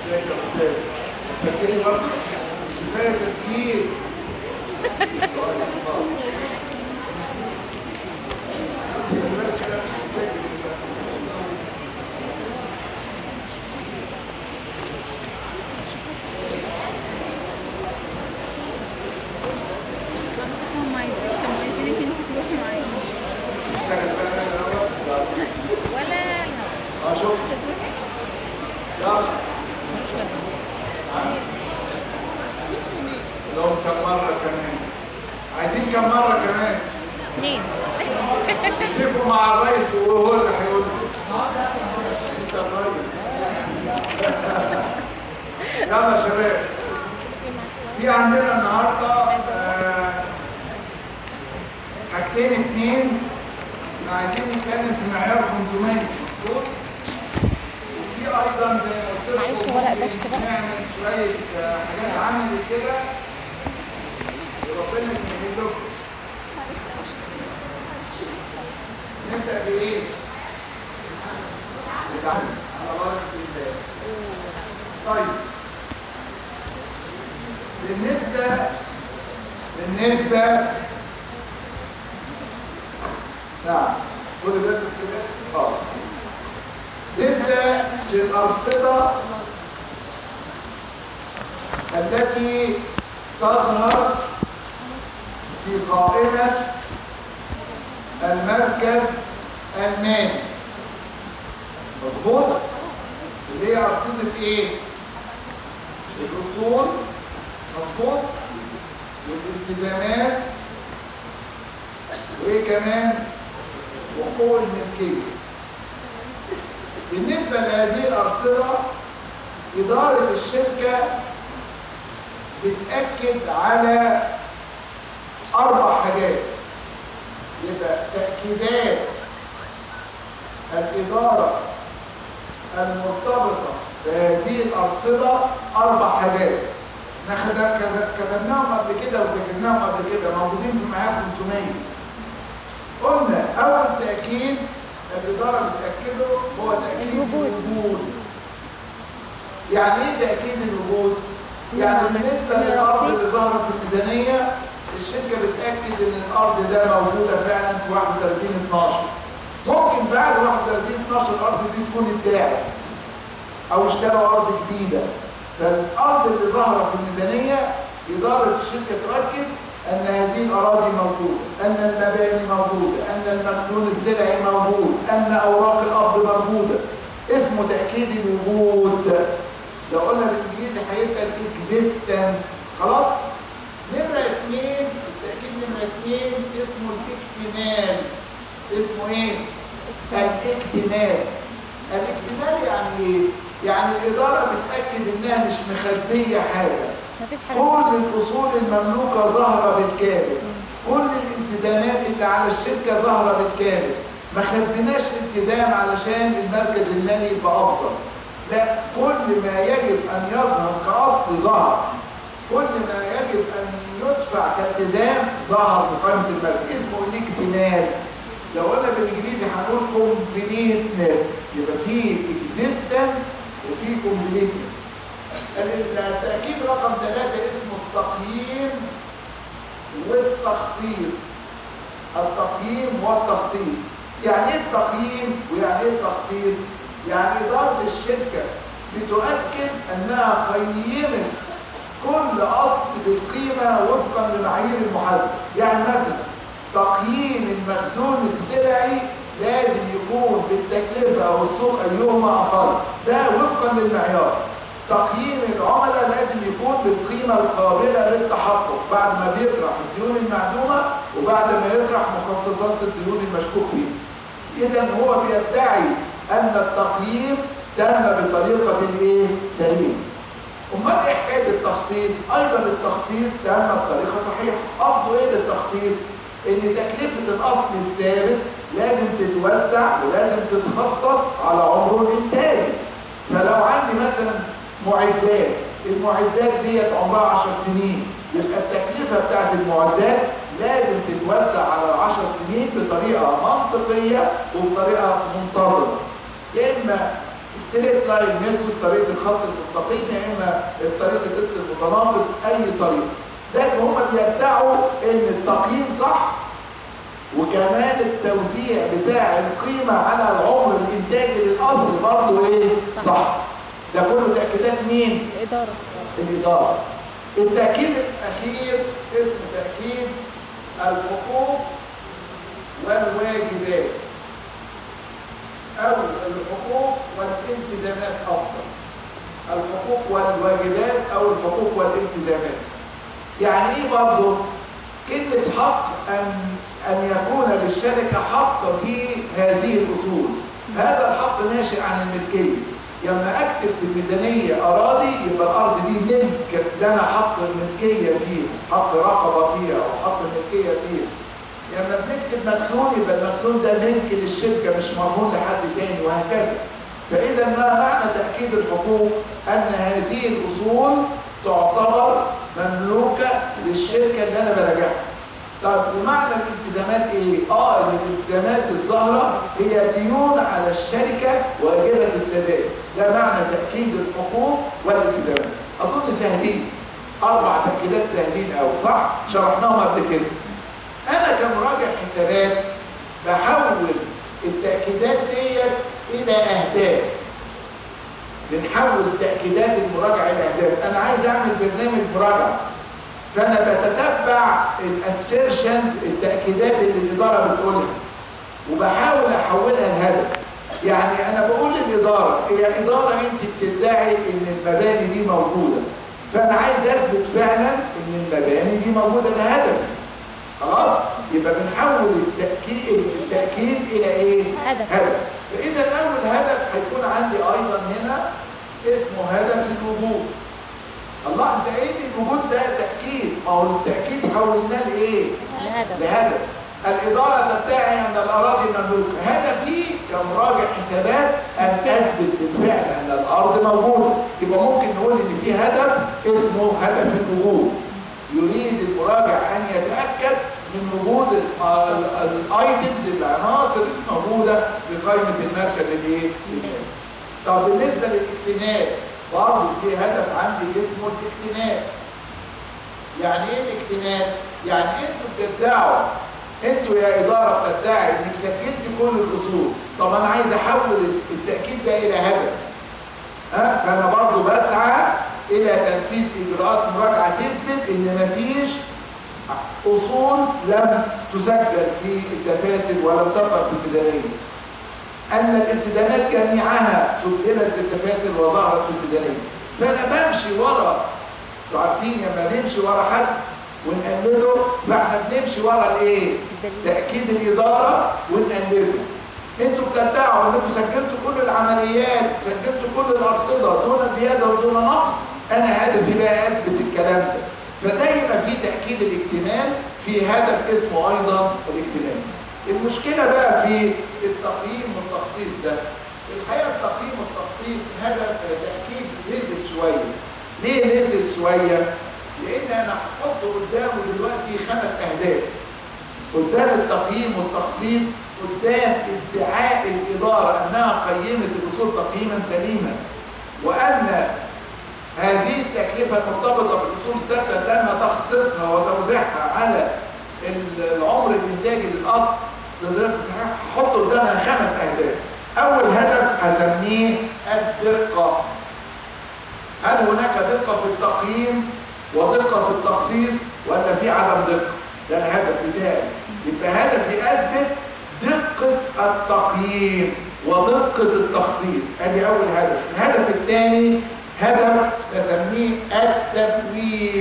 ازيك يا استاذ؟ تسجلي برضه؟ كفايه تسجيل. كانوا عايزينك انت تروحي معاهم ولا الهوا. شوف مش هتروحي؟ يلا مش كده. لو كم مره كمان عايزين كم مره كمان 2. اتفقوا مع الرئيس وهو اللي هيقول انت الرئيس. يلا يا شباب، في عندنا النهارده حاجتين اتنين عايزين نتكلم في معيار 500 مظبوط، وفي ايضا زي ما قلت لكم معلش ورق بشت بقى. نعمل شويه حاجات عملي كده وربنا يسهل لكم. نبدا بايه؟ بالعمل على بركه الله. طيب بالنسبه نعم كل ده تسكيلات بالنسبه للارصده التي تظهر في قائمه المركز المالي مظبوط، اللي هي ارصده ايه؟ الاصول مظبوط، والالتزامات، وايه كمان؟ وحقوق الملكيه. بالنسبه لهذه الارصده اداره الشركه بتاكد على 4 حاجات. يبقى تاكيدات الاداره المرتبطه بهذه الارصده 4 حاجات. احنا كتبناهم قبل كده وسجلناهم قبل كده، موجودين في معايير 500. قلنا اول تاكيد الاداره بتاكده هو تاكيد الوجود. يعني ايه تاكيد الوجود؟ يعني بالنسبه للارض اللي ظهرت في الميزانيه الشركه بتاكد ان الارض ده موجوده فعلا في 31/12. ممكن بعد 31/12 الارض دي تكون اتباعت او اشتروا ارض جديده، فالارض اللي ظاهره في الميزانيه اداره الشركه تؤكد ان هذه الاراضي موجوده، ان المباني موجوده، ان المخزون السلعي موجود، ان اوراق الارض موجوده. اسمه تاكيد الوجود. لو قلنا بالانجليزي هيبقى الاكزيستنس. خلاص؟ نمره 2، التاكيد نمره 2 اسمه الاكتمال. اسمه ايه؟ الاكتمال. الاكتمال يعني ايه؟ يعني الاداره بتاكد انها مش مخبيه حاجه. كل الاصول المملوكه ظاهره بالكامل، كل الالتزامات اللي على الشركه ظاهره بالكامل. ما خدناش التزام علشان المركز المالي يبقى افضل، لا، كل ما يجب ان يظهر كاصل ظهر، كل ما يجب ان يدفع كالتزام ظهر في قائمه المركز. اسمه الاكتمال. لو قلنا بالانجليزي هنقول كومبليتنس. يبقى في اكزيستنس وفي كومبليتنس. التاكيد رقم 3 اسمه التقييم والتخصيص. التقييم والتخصيص. يعني ايه التقييم ويعني ايه التخصيص؟ يعني اداره الشركه بتؤكد انها قيمت كل اصل بالقيمه وفقا لمعايير المحاسبه. يعني مثلا تقييم المخزون السلعي لازم يكون بالتكلفه او السوق ايهما اقل، ده وفقا للمعيار. تقييم العملاء لازم يكون بالقيمه القابله للتحقق بعد ما بيطرح الديون المعدومه وبعد ما يطرح مخصصات الديون المشكوك فيها. اذا هو بيدعي ان التقييم تم بطريقه ايه؟ سليمه. امال ايه حكايه التخصيص؟ ايضا التخصيص تم بطريقه صحيحه. قصده ايه بالتخصيص؟ ان تكلفه الاصل الثابت لازم تتوزع ولازم تتخصص على عمره الانتاجي. فلو عندي مثلا معدات، المعدات ديت عمرها 10 سنين، يبقى التكلفه بتاعت المعدات لازم تتوزع على 10 سنين بطريقه منطقيه وبطريقه منتظمه. يا اما ستريت لاين ميثود، طريقه الخط المستقيم، يا اما طريقه القسط المتناقص، اي طريقه. لكن هم بيدعوا ان التقييم صح، وكمان التوزيع بتاع القيمه على العمر الانتاجي للاصل برضه ايه؟ صح. ده كله تاكيدات مين؟ الإدارة. الاداره. التاكيد الاخير اسمه تاكيد الحقوق والواجبات، او الحقوق والالتزامات افضل. الحقوق والواجبات او الحقوق والالتزامات. يعني ايه برضه؟ كلمة حق ان يكون للشركة حق في هذه الاصول. هذا الحق ناشئ عن الملكية. لما اكتب في الميزانية اراضي، يبقى الارض دي ملك لنا، حق الملكية فيها، حق رقبة فيها او حق الملكية فيها. لما بنكتب مخزون، يبقى المخزون ده ملك للشركة، مش مرهون لحد تاني، وهكذا. فاذا ما معنى تأكيد الحقوق؟ ان هذه الاصول تعتبر مملوكة للشركة اللي انا براجعها. طب ومعنى الالتزامات ايه؟ الالتزامات الظاهرة هي ديون على الشركة واجبة السداد. ده معنى تأكيد الحقوق والالتزامات. اظن سهلين، 4 تأكيدات سهلين قوي، صح؟ شرحناهم قبل كده. انا كمراجع حسابات بحول التأكيدات ديت الى اهداف. بنحول تأكيدات المراجعة الى اهداف. انا عايز اعمل برنامج مراجعة، فانا بتتبع الاسيرشنز، التأكيدات اللي الادارة بتقولها، وبحاول احولها لهدف. يعني انا بقول للادارة، هي ادارة انت بتدعي ان المباني دي موجودة، فانا عايز اثبت فعلا ان المباني دي موجودة، ده هدف. خلاص؟ يبقى بنحول التأكيد إلى إيه؟ هدف. فإذا أول هدف هيكون عندي أيضا هنا اسمه هدف الوجود. الله، أنت إيه الوجود ده؟ تأكيد. ما هو التأكيد حولناه لإيه؟ لهدف. الإدارة تدعي أن الأراضي مملوكة. هدفي كمراجع حسابات أن أثبت بالفعل أن الأرض موجودة. يبقى ممكن نقول إن في هدف اسمه هدف الوجود. يريد المراجع أن يتأكد من وجود الايتمز، العناصر الموجودة في قائمة المركز الايه؟ طب بالنسبة للاكتمال، برضه في هدف عندي اسمه الاكتمال. يعني ايه الاكتمال؟ يعني انتوا بتدعوا، انتوا يا إدارة بتدعي انك سجلت كل الأصول. طب أنا عايز أحول التأكيد ده إلى هدف. فأنا برضه بسعى إلى تنفيذ إجراءات مراجعة تثبت إن مفيش أصول لم تسجل في الدفاتر ولم تظهر في الميزانية. أن الالتزامات جميعها سجلت في الدفاتر وظهرت في الميزانية. فأنا بمشي ورا، انتوا عارفين لما نمشي ورا حد ونقلده، فاحنا بنمشي ورا الايه؟ تأكيد الإدارة ونقلده. انتوا بتدعوا انكم سجلتوا كل العمليات، سجلتوا كل الأرصدة دون زيادة ودون نقص. أنا هدفي بقى أثبت الكلام ده. فزي ما في تأكيد الاكتمال، في هدف اسمه أيضا الاكتمال. المشكلة بقى في التقييم والتخصيص ده. الحقيقة التقييم والتخصيص هدف تأكيد نزل شوية. ليه نزل شوية؟ لأن أنا هحط قدامه دلوقتي 5 أهداف. قدام التقييم والتخصيص، قدام ادعاء الإدارة أنها قيمت الأصول تقييما سليما، وأن هذه التكلفة المرتبطة بالأصول الثابتة تم تخصيصها وتوزيعها على العمر الإنتاجي للأصل للربح الصحيح. هحط قدامها 5 أهداف. أول هدف هسميه الدقة. هل هناك دقة في التقييم ودقة في التخصيص ولا في عدم دقة؟ ده الهدف بتاعي. يبقى هدفي أثبت دقة التقييم ودقة التخصيص. أدي أول هدف. الهدف الثاني هدف نسميه التبويب.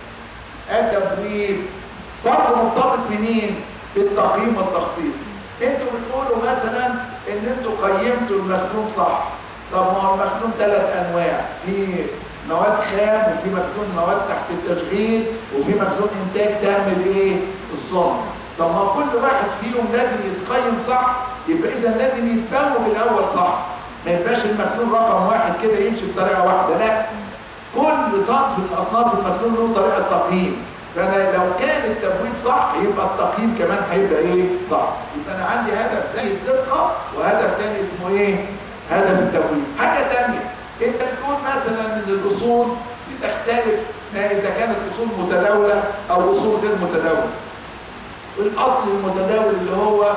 التبويب برضه مرتبط بمين؟ بالتقييم والتخصيص. انتوا بتقولوا مثلا ان انتوا قيمتوا المخزون صح. طب ما هو المخزون 3 انواع، في مواد خام، وفي مخزون مواد تحت التشغيل، وفي مخزون انتاج تام الايه؟ الصنع. طب ما كل واحد فيهم لازم يتقيم صح، يبقى اذا لازم يتبوب الاول صح. ما يبقاش المخزون رقم 1 كده يمشي بطريقه واحده، لا. كل صنف من اصناف المخزون له طريقه تقييم. فانا لو كان التبويب صح يبقى التقييم كمان هيبقى ايه؟ صح. يبقى انا عندي هدف زي الدقه، وهدف تاني اسمه ايه؟ هذا في التمويل. حاجه ثانيه، انت بتقول مثلا ان الاصول بتختلف اذا كانت اصول متداوله او اصول غير متداوله. الاصل المتداول اللي هو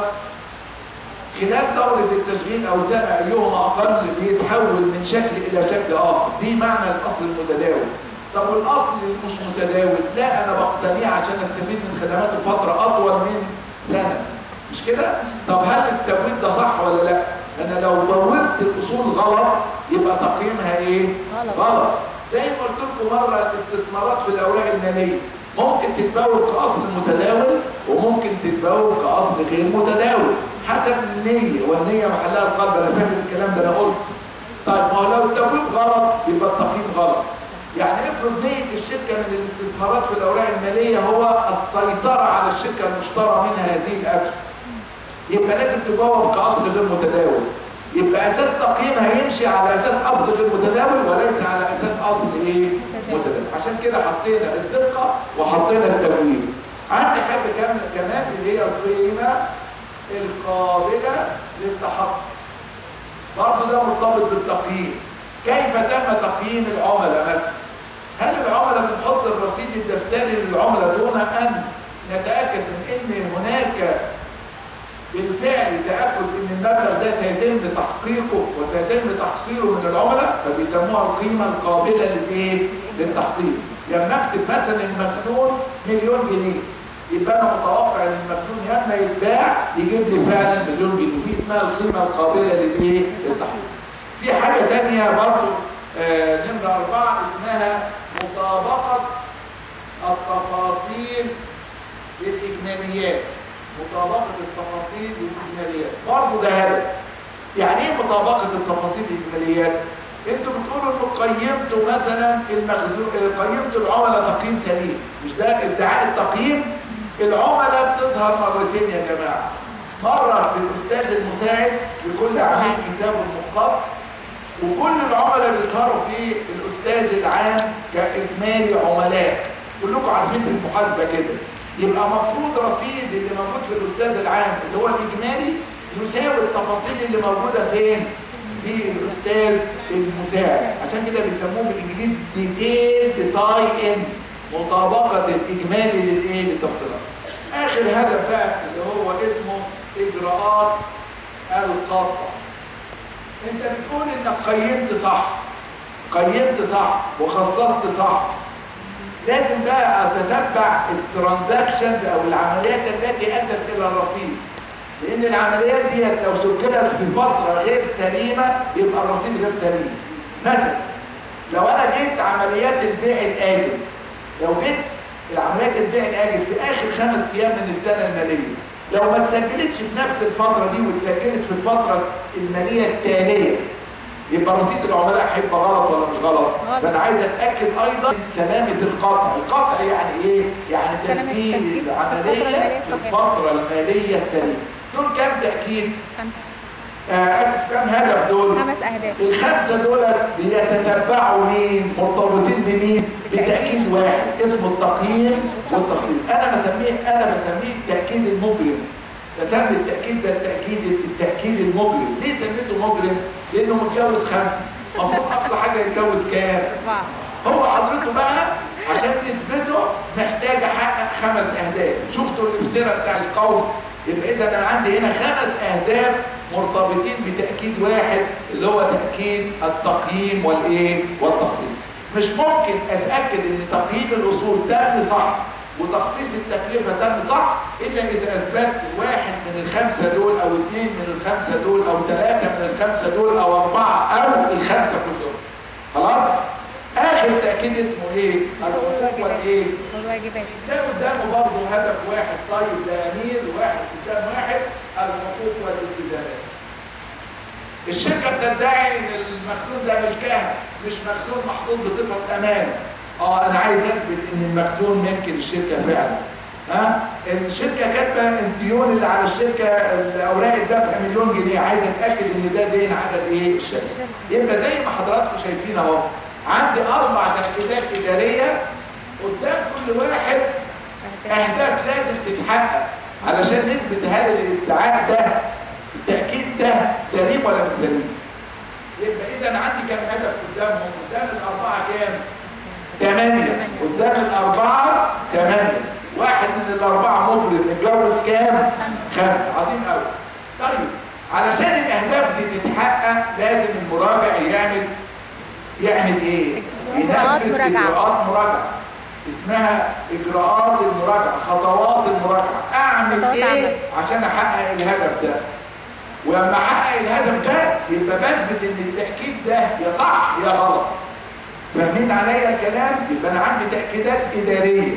خلال دورة التشغيل أو سنة أيهما أقل بيتحول من شكل إلى شكل آخر، دي معنى الأصل المتداول. طب والأصل مش متداول؟ لا، أنا بقتنيه عشان أستفيد من خدماته فترة أطول من سنة، مش كده؟ طب هل التمويل ده صح ولا لا؟ أنا لو موتت الأصول غلط يبقى تقييمها إيه؟ غلط. زي ما قلت لكم مرة، الاستثمارات في الأوراق المالية ممكن تتباوب كأصل متداول وممكن تتباوب كأصل غير متداول حسب النية، والنية محلها القلب. أنا فاهم الكلام ده، أنا قلت. طيب ما هو لو التبويب غلط يبقى التقييم غلط. يعني افرض نية الشركة من الاستثمارات في الأوراق المالية هو السيطرة على الشركة المشترى منها هذه الأسهم، يبقى لازم تبوب كأصل غير متداول. يبقى أساس تقييمها يمشي على أساس أصل غير متداول وليس على أساس أصل إيه؟ متداول. عشان كده حطينا الدقة وحطينا التبويب. عندي حاجة كمان اللي هي القيمة القابلة للتحقق. برضه ده مرتبط بالتقييم. كيف تم تقييم العملاء مثلا؟ هل العملاء بنحط الرصيد الدفتري للعملاء دون ان نتاكد من ان هناك بالفعل تاكد ان المبلغ ده سيتم تحقيقه وسيتم تحصيله من العملاء؟ فبيسموها القيمه القابله للايه؟ للتحقيق. لما اكتب مثلا المخزون مليون جنيه، يبقى انا متوقع ان المخزون لما يتباع يجيب لي فعلا مليون جنيه. دي اسمها القيمه القابله للايه؟ للتحقيق. في حاجه ثانيه برضه نمره 4 اسمها مطابقه التفاصيل للاجماليات. مطابقه التفاصيل للاجماليات برضه ده هدف. يعني ايه مطابقه التفاصيل للاجماليات؟ انتوا بتقولوا انه قيمتوا مثلا المخزون، قيمتوا العملاء تقييم سليم، مش ده ادعاء التقييم؟ العملاء بتظهر مرتين يا جماعه. مره في الاستاذ المساعد لكل عميل حسابه المختص، وكل العملاء بيظهروا في الاستاذ العام كاجمالي عملاء. كلكم عارفين في المحاسبه كده. يبقى مفروض رصيد اللي موجود في الاستاذ العام اللي هو الاجمالي يساوي التفاصيل اللي موجوده فين؟ في الاستاذ المساعد. عشان كده بيسموه بالانجليزي ديتيلد تاي ان، مطابقه الاجمالي للايه؟ للتفصيلات. اخر هدف بقى اللي هو اسمه اجراءات القطع. انت بتقول انك قيمت صح وخصصت صح. لازم بقى اتتبع الترانزاكشنز او العمليات التي ادت الى الرصيد، لان العمليات دي لو سجلت في فتره غير سليمه يبقى الرصيد غير سليم. مثلا لو انا جيت عمليات البيع الاجل، لو جيت العمليات البيع الاجل في اخر 5 ايام من السنه الماليه، لو ما اتسجلتش في نفس الفتره دي واتسجلت في الفتره الماليه التاليه، يبقى رصيد العملاء هيبقى غلط ولا مش غلط؟ فانا عايز اتاكد ايضا سلامه القطع. القطع يعني ايه؟ يعني تسجيل العمليه في الفتره الماليه السليمه. دول كام تاكيد؟ 5. كام هدف دول؟ 5 أهداف. ال5 دول بيتتبعوا مين؟ مرتبطين بمين؟ بتاكيد واحد اسمه التقييم والتخصيص. انا بسميه التاكيد المجرم. بسمي التاكيد ده التاكيد المجرم. ليه سميته مجرم؟ لانه متجوز 5. المفروض اقصى حاجه يتجوز كام؟ 4. هو حضرته بقى عشان نثبته محتاج احقق 5 اهداف. شفتوا الافتراء بتاع القوم؟ يبقى اذا انا عندي هنا 5 اهداف مرتبطين بتاكيد واحد اللي هو تاكيد التقييم والايه؟ والتخصيص. مش ممكن اتاكد ان تقييم الاصول تم صح وتخصيص التكلفه تم صح الا اذا اثبت واحد من ال5 دول او 2 من ال5 دول او 3 من ال5 دول او 4 او ال5 كلهم. خلاص؟ اخر تاكيد اسمه ايه؟ الحقوق والايه؟ والواجبات. ده قدامه برضه هدف واحد. طيب ده امير واحد قدام واحد، الحقوق والالتزامات. الشركه بتدعي ان المخزون ده ملكها، مش مخزون محطوط بصفه امان. انا عايز اثبت ان المخزون ملك للشركه فعلا. الشركه كاتبه الديون اللي على الشركه اوراق الدفع مليون جنيه، عايز اتاكد ان ده دين على الايه؟ الشركه. يبقى زي ما حضراتكم شايفين اهو، عندي 4 تاكيدات اداريه قدام كل واحد اهداف لازم تتحقق علشان نثبت هل الادعاء ده التاكيد ده سليم ولا مش سليم. يبقى اذا عندي كام هدف قدامهم؟ قدام الاربعه كام؟ 8. قدام الاربعه 8. واحد من الاربعه مبرر، نتجوز كام؟ 5. عظيم قوي. طيب علشان الاهداف دي تتحقق لازم المراجع يعمل ايه؟ ينفذ اجراءات مراجعه اسمها اجراءات المراجعه، خطوات المراجعه. اعمل ايه عشان احقق الهدف ده؟ ولما احقق الهدف ده يبقى بثبت ان التاكيد ده يا صح يا غلط. فاهمين عليا الكلام؟ يبقى انا عندي تاكيدات اداريه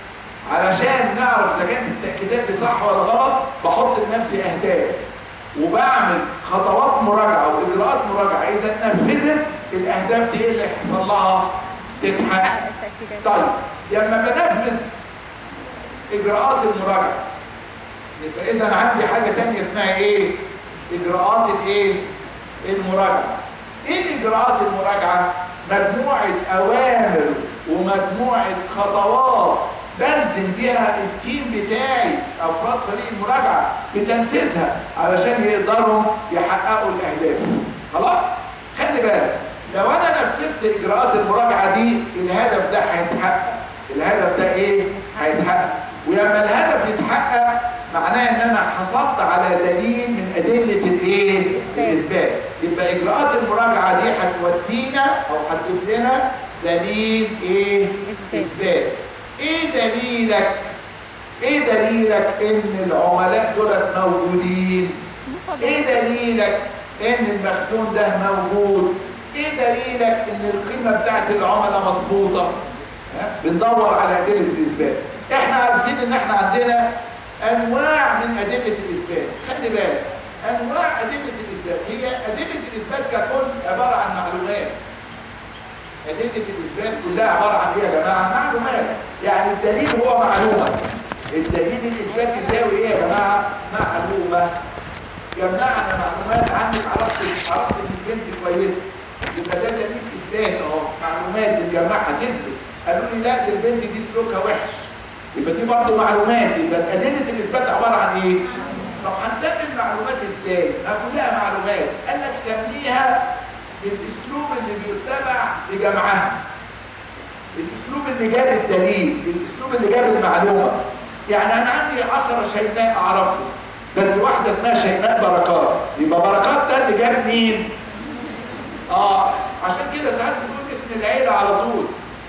علشان نعرف اذا كانت التاكيدات دي صح ولا غلط. بحط لنفسي اهداف وبعمل خطوات مراجعه واجراءات مراجعه. اذا نفذت الاهداف دي ايه اللي هيحصل لها؟ تتحقق. طيب لما بنفذ اجراءات المراجعه يبقى اذا عندي حاجه ثانيه اسمها ايه؟ اجراءات الايه؟ المراجعه. ايه اجراءات المراجعه؟ مجموعه اوامر ومجموعه خطوات بلزم بيها التيم بتاعي، افراد فريق المراجعه بتنفيذها علشان يقدروا يحققوا الاهداف. خلاص؟ خلي بالك لو انا نفذت اجراءات المراجعه دي الهدف ده هيتحقق. الهدف ده ايه؟ هيتحقق. ولما الهدف يتحقق معناه ان انا حصلت على دليل من ادله الايه؟ الاثبات. يبقى اجراءات المراجعه دي هتودينا او هتجيب لنا دليل ايه؟ اثبات. ايه دليلك؟ ايه دليلك ان العملاء دولت موجودين؟ ايه دليلك ان المخزون ده موجود؟ ايه دليلك ان القيمه بتاعت العملاء مظبوطه؟ بندور على ادله الاثبات. احنا عارفين ان احنا عندنا انواع من ادله الاثبات. خلي بالك انواع ادله الاثبات هي ادله الاثبات ككل عباره عن معلومات. ادله الاثبات كلها عباره عن ايه يا جماعه؟ معلومات. يعني الدليل هو معلومه. الدليل الاثبات يساوي ايه يا جماعه؟ معلومه. جمعنا معلومات عنك، عرفت ان البنت كويسه يبقى ده دليل اثبات اهو. معلومات بنجمعها تثبت. قالوا لي لا دي البنت دي سلوكها وحش يبقى دي برضه معلومات. يبقى ادله الاثبات عباره عن ايه؟ طب هنسمي المعلومات ازاي؟ كلها معلومات. قال لك سميها بالاسلوب اللي بيتبع لجمعها. الاسلوب اللي جاب الدليل، الاسلوب اللي جاب المعلومه. يعني انا عندي 10 شيماء اعرفهم بس واحده اسمها شيماء بركات، يبقى بركات ده اللي جاب مين؟ عشان كده ساعات بنقول اسم العيله على طول.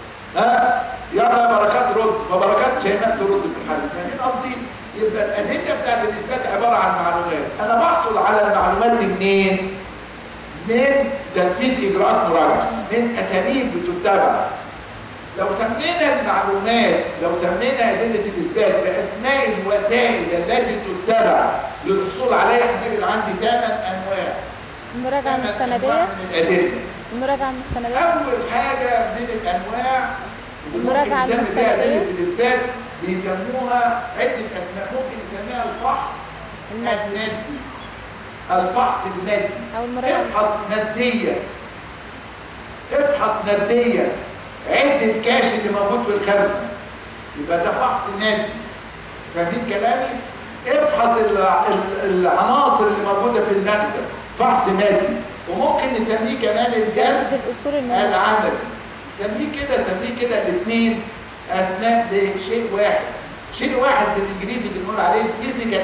يلا يا بركات رد، فبركات شيماء ترد في الحل. فاهمين قصدي؟ يبقى الادله بتاعت الاثبات عباره عن معلومات. انا بحصل على المعلومات دي منين؟ من تنفيذ اجراءات مراجعه، من اساليب بتتبع. لو سمينا المعلومات، لو سمينا ادله الاثبات باسماء الوسائل التي تتبع للحصول عليها هنجد عندي 8 انواع. المراجعه المستنديه. المراجعه المستنديه اول حاجه من الانواع المراجعه المستنديه الاثبات بيسموها عده اسماء. ممكن يسميها الفحص الندي. الفحص الندي او المراجعه. افحص نديه. افحص نديه عد الكاش اللي موجود في الخزنه يبقى ده فحص ندي. فاهمين كلامي؟ افحص العناصر اللي موجوده في المخزن، فحص ندي. وممكن نسميه كمان الجرد العملي. سميه كده الاثنين اسماء لشيء واحد. شيء واحد بالانجليزي بنقول عليه فيزيكال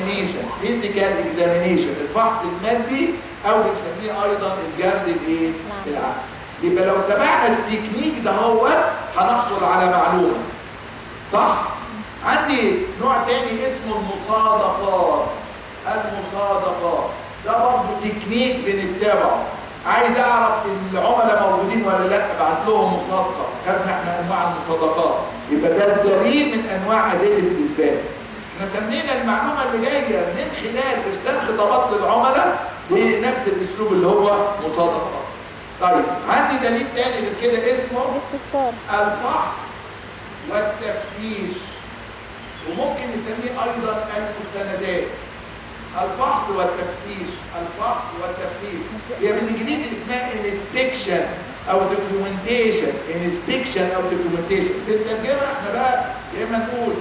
اكزامينيشن، الفحص المادي، او بنسميه ايضا الجرد الايه؟ العملي. يبقى لو تبعنا التكنيك ده هو هنحصل على معلومه. صح؟ عندي نوع تاني اسمه المصادقات. المصادقات ده برضه تكنيك بنتبعه. عايز اعرف العملاء موجودين ولا لا، ابعت لهم مصادقه. خدنا احنا انواع المصادقات. يبقى ده دليل من انواع ادله الاثبات. احنا سمينا المعلومه اللي جايه من خلال ارسال خطابات للعملاء بنفس الاسلوب اللي هو مصادقات. طيب عندي دليل تاني من كده اسمه الاستفسار، الفحص والتفتيش، وممكن نسميه ايضا المستندات. الفحص والتفتيش، الفحص والتفتيش هي بالانجليزي اسمها انسبكشن او دوكيومنتيشن. انسبكشن او دوكيومنتيشن. بالترجمه احنا بقى يا اما نقول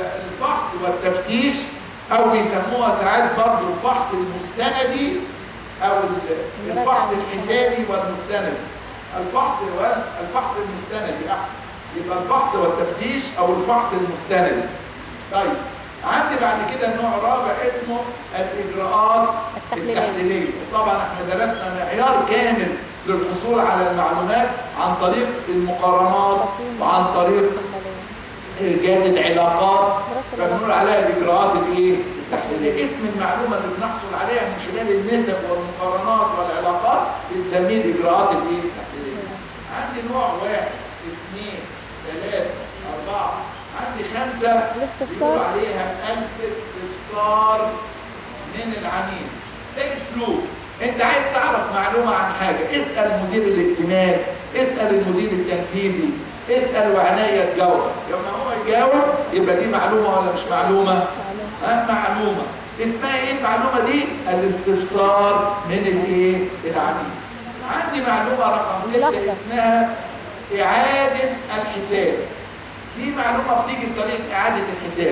الفحص والتفتيش او بيسموها ساعات برضه الفحص المستندي او الفحص الحسابي والمستندي. الفحص المستندي احسن، يبقى الفحص والتفتيش او الفحص المستندي. طيب عندي بعد كده نوع رابع اسمه الاجراءات التحليليه. طبعا احنا درسنا معيار كامل للحصول على المعلومات عن طريق المقارنات وعن طريق جادة علاقات، فبنقول عليها الاجراءات الايه؟ التحليليه. اسم المعلومه اللي بنحصل عليها من خلال النسب والمقارنات والعلاقات بنسميه الاجراءات الايه؟ التحليليه. عندي نوع 1 2 3 4 عندي 5 بيقولوا عليها الاستفسار من العميل. ده اسلوب، انت عايز تعرف معلومه عن حاجه اسال مدير الائتمان، اسال المدير التنفيذي، اسال وعناية تجاوب. لما هو يجاوب يبقى دي معلومه ولا مش معلومه؟ معلومه. اسمها ايه المعلومه دي؟ الاستفسار من الايه؟ العميل. عندي معلومه رقم 6 اسمها اعاده الحساب. دي معلومه بتيجي بطريقه اعاده الحساب.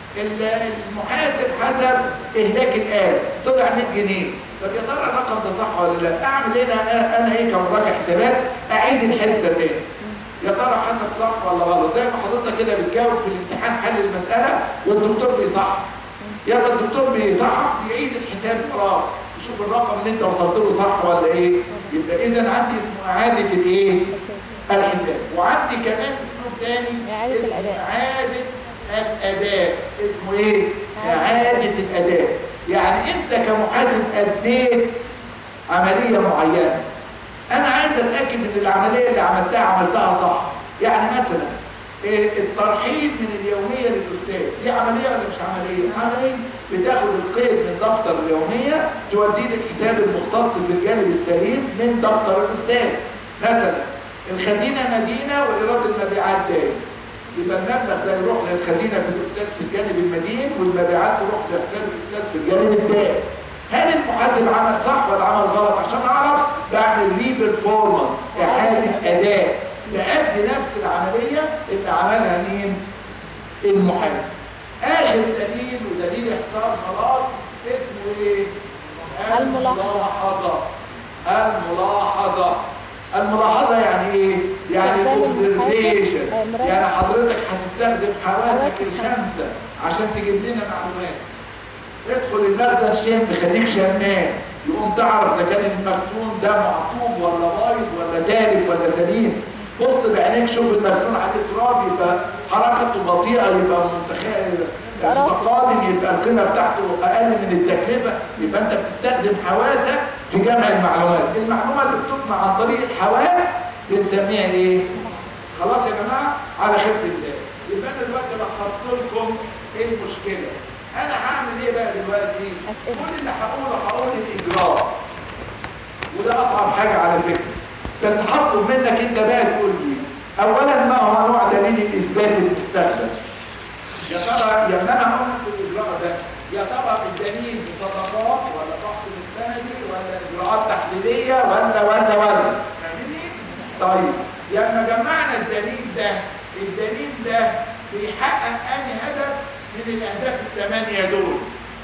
المحاسب حسب اهلاك الآلة طلع 100 جنيه. طب يا ترى الرقم ده صح ولا لا؟ اعمل ايه انا ايه كمراجع حسابات؟ اعيد الحسبه تاني. يا ترى حسب صح ولا غلط؟ زي ما حضرتك كده بتجاوب في الامتحان حل المساله والدكتور بيصحح. يبقى الدكتور بيصحح بيعيد الحساب وراه يشوف الرقم اللي انت وصلت له صح ولا ايه. يبقى اذا عندي اسمه اعاده الايه؟ الحساب. وعندي كمان اسلوب تاني اعاده الاداء. اعاده الاداء. اسمه ايه؟ اعاده الاداء. يعني انت كمحاسب اديت عمليه معينه، انا عايز اتاكد ان العمليه اللي عملتها صح. يعني مثلا الترحيل من اليوميه للاستاذ، دي عمليه ولا مش عمليه؟ عمليه. بتاخد القيد من دفتر اليوميه توديه للحساب المختص في الجانب السليم من دفتر الاستاذ. مثلا الخزينه مدينه وايراد المبيعات دايم، يبقى المبلغ ده يروح للخزينه في الاستاذ في الجانب المدين والمبيعات تروح لحساب الاستاذ في الجانب الدائم. هل المحاسب عمل صح ولا عمل غلط؟ عشان اعرف بعمل ريبرفورمانس، اعاده اداء، بأدي نفس العمليه اللي عملها مين؟ المحاسب. اخر دليل ودليل اختار خلاص اسمه ايه؟ الملاحظه. الملاحظه يعني ايه؟ يعني observation. يعني حضرتك هتستخدم حواسك الخمسه عشان تجيب لنا معلومات. ادخل المخزن شم، خليك شمام، يقوم تعرف اذا كان المخزون ده معطوب ولا بايظ ولا تالف ولا سليم. بص بعينيك شوف المخزون عليه تراب يبقى حركته بطيئه، يبقى متقادم، يبقى القيمه بتاعته اقل من التكلفه. يبقى انت بتستخدم حواسك في جمع المعلومات. المعلومه اللي بتجمع عن طريق الحواس بنسميها ايه؟ خلاص يا جماعه على خير الله. يبقى انا دلوقتي لخصت لكم ايه المشكله. انا هعمل ايه بقى دلوقتي؟ كل اللي هقول الاجراء، وده اصعب حاجه على فكره. بس هطلب منك انت بقى تقول لي اولا ما هو نوع دليل الاثبات المستخدم. يا ترى لما انا هقول الاجراء ده يا ترى الدليل مصادقات ولا فحص مستندي ولا اجراءات تحليليه ولا فاهمين؟ طيب لما جمعنا الدليل ده بيحقق انهي هدف من الاهداف الثمانيه دول؟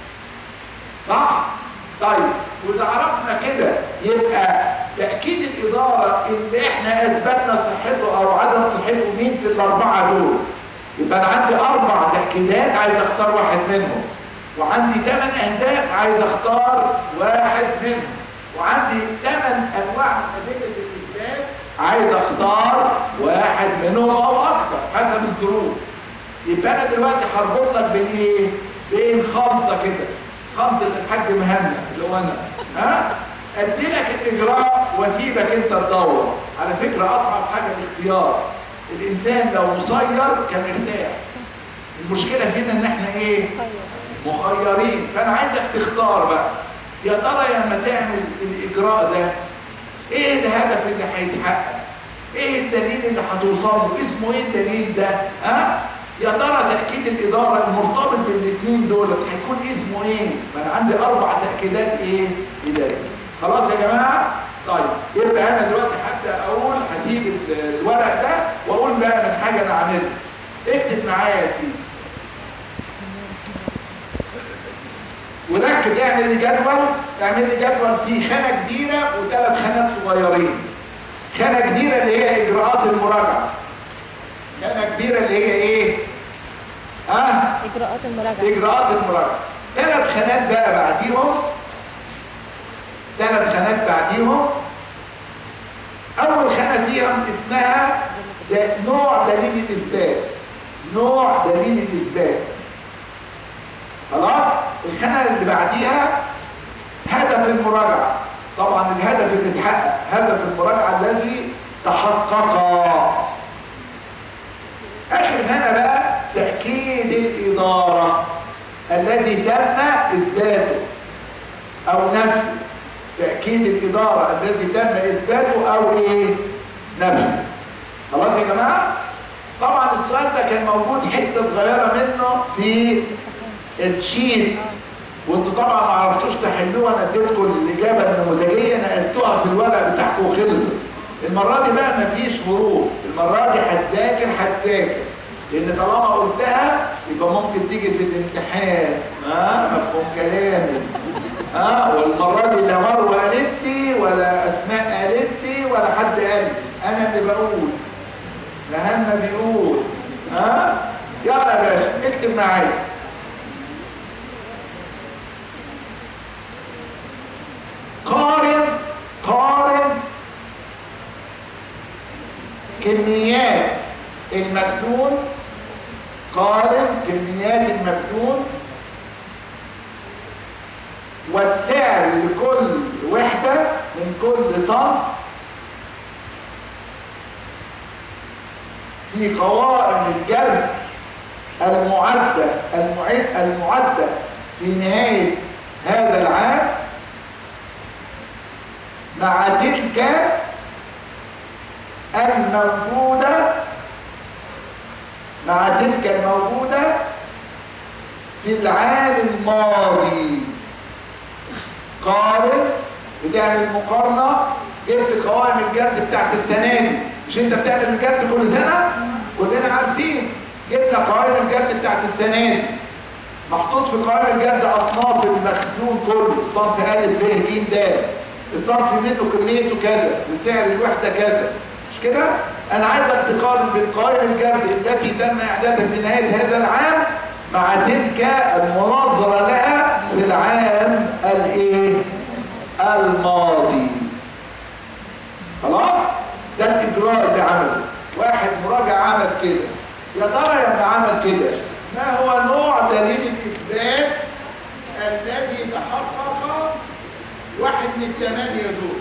صح؟ طيب واذا عرفنا كده يبقى تاكيد الاداره اللي احنا اثبتنا صحته او عدم صحته مين في الاربعه دول؟ يبقى انا عندي 4 تاكيدات عايز اختار واحد منهم، وعندي 8 اهداف عايز اختار واحد منهم، وعندي 8 انواع من ادله الاثبات عايز اختار واحد منهم او اكثر حسب الظروف. يبقى انا دلوقتي هربط لك بالايه؟ بين خلطه كده، خلطه الحاج مهنا اللي هو انا، ادي لك الاجراء واسيبك انت تدور. على فكره اصعب حاجه الاختيار. الانسان لو مسير كان ارتاح. المشكله فينا ان احنا ايه؟ مخيرين. فانا عايزك تختار بقى. يا ترى لما تعمل الاجراء ده ايه الهدف اللي هيتحقق؟ ايه الدليل اللي هتوصل له؟ اسمه ايه الدليل ده؟ يا ترى تاكيد الاداره المرتبط بالاثنين دول هيكون اسمه ايه؟ فانا عندي 4 تاكيدات ايه؟ اداريه. خلاص يا جماعه؟ طيب يبقى انا دلوقتي هبدا اقول هسيب الورق ده واقول بقى من حاجه انا عاملها. اكتب معايا يا سيدي وركز، اعمل الجدول اعمل لي جدول فيه خانه كبيره وثلاث خانات صغيرين. خانه كبيره اللي هي اجراءات المراجعه. خانه كبيره اللي هي ايه؟ اجراءات المراجعه. اجراءات المراجعه. ثلاث خانات بقى بعديهم. ثلاث خانات بعديهم. اول خانه فيهم اسمها نوع دليل الاثبات. نوع دليل الاثبات. خلاص؟ الخانه اللي بعديها هدف المراجعه. طبعا الهدف اللي اتحقق، هدف المراجعه الذي تحقق. اخر خانه بقى تاكيد الاداره الذي تم اثباته او نفيه. تاكيد الاداره الذي تم اثباته او ايه؟ نفيه. خلاص يا جماعه؟ طبعا السؤال ده كان موجود حته صغيره منه في الشيت، وانتوا طبعا ما عرفتوش تحلوها. انا اديتكم الاجابه النموذجيه، نقلتوها في الورق بتاعكم وخلصت. المره دي بقى مفيش هروب، المره دي هتذاكر. لان طالما قلتها يبقى ممكن تيجي في الامتحان. مفهوم كلامي؟ والمره دي لا مروه قالت لي ولا اسماء قالت لي ولا حد قال لي، انا اللي بقول. مهنا بيقول. يلا يا باشا اكتب معايا. قارن كميات المخزون. قارن كميات المخزون والسعر لكل وحدة من كل صنف في قوائم الجرد المعدة في نهاية هذا العام مع تلك الموجودة في العام الماضي. قارن، بتعمل مقارنة. جبت قوائم الجرد بتاعت السنة دي، مش انت بتعمل الجرد كل سنة؟ كلنا عارفين. جبنا قوائم الجرد بتاعت السنة دي، محطوط في قوائم الجرد أصناف المخزون كله، الصنف أ ب ج د، الصنف منه كميته كذا وسعر الوحدة كذا، مش كده؟ أنا عايزك تقارن بين قوائم الجرد التي تم إعدادها في نهاية هذا العام مع تلك المناظرة لها في العام الماضي. خلاص؟ ده الإجراء اللي عمله. واحد مراجع عمل كده. يا ترى لما عمل كده ما هو نوع دليل الإثبات الذي تحقق واحد من الثمانية دول؟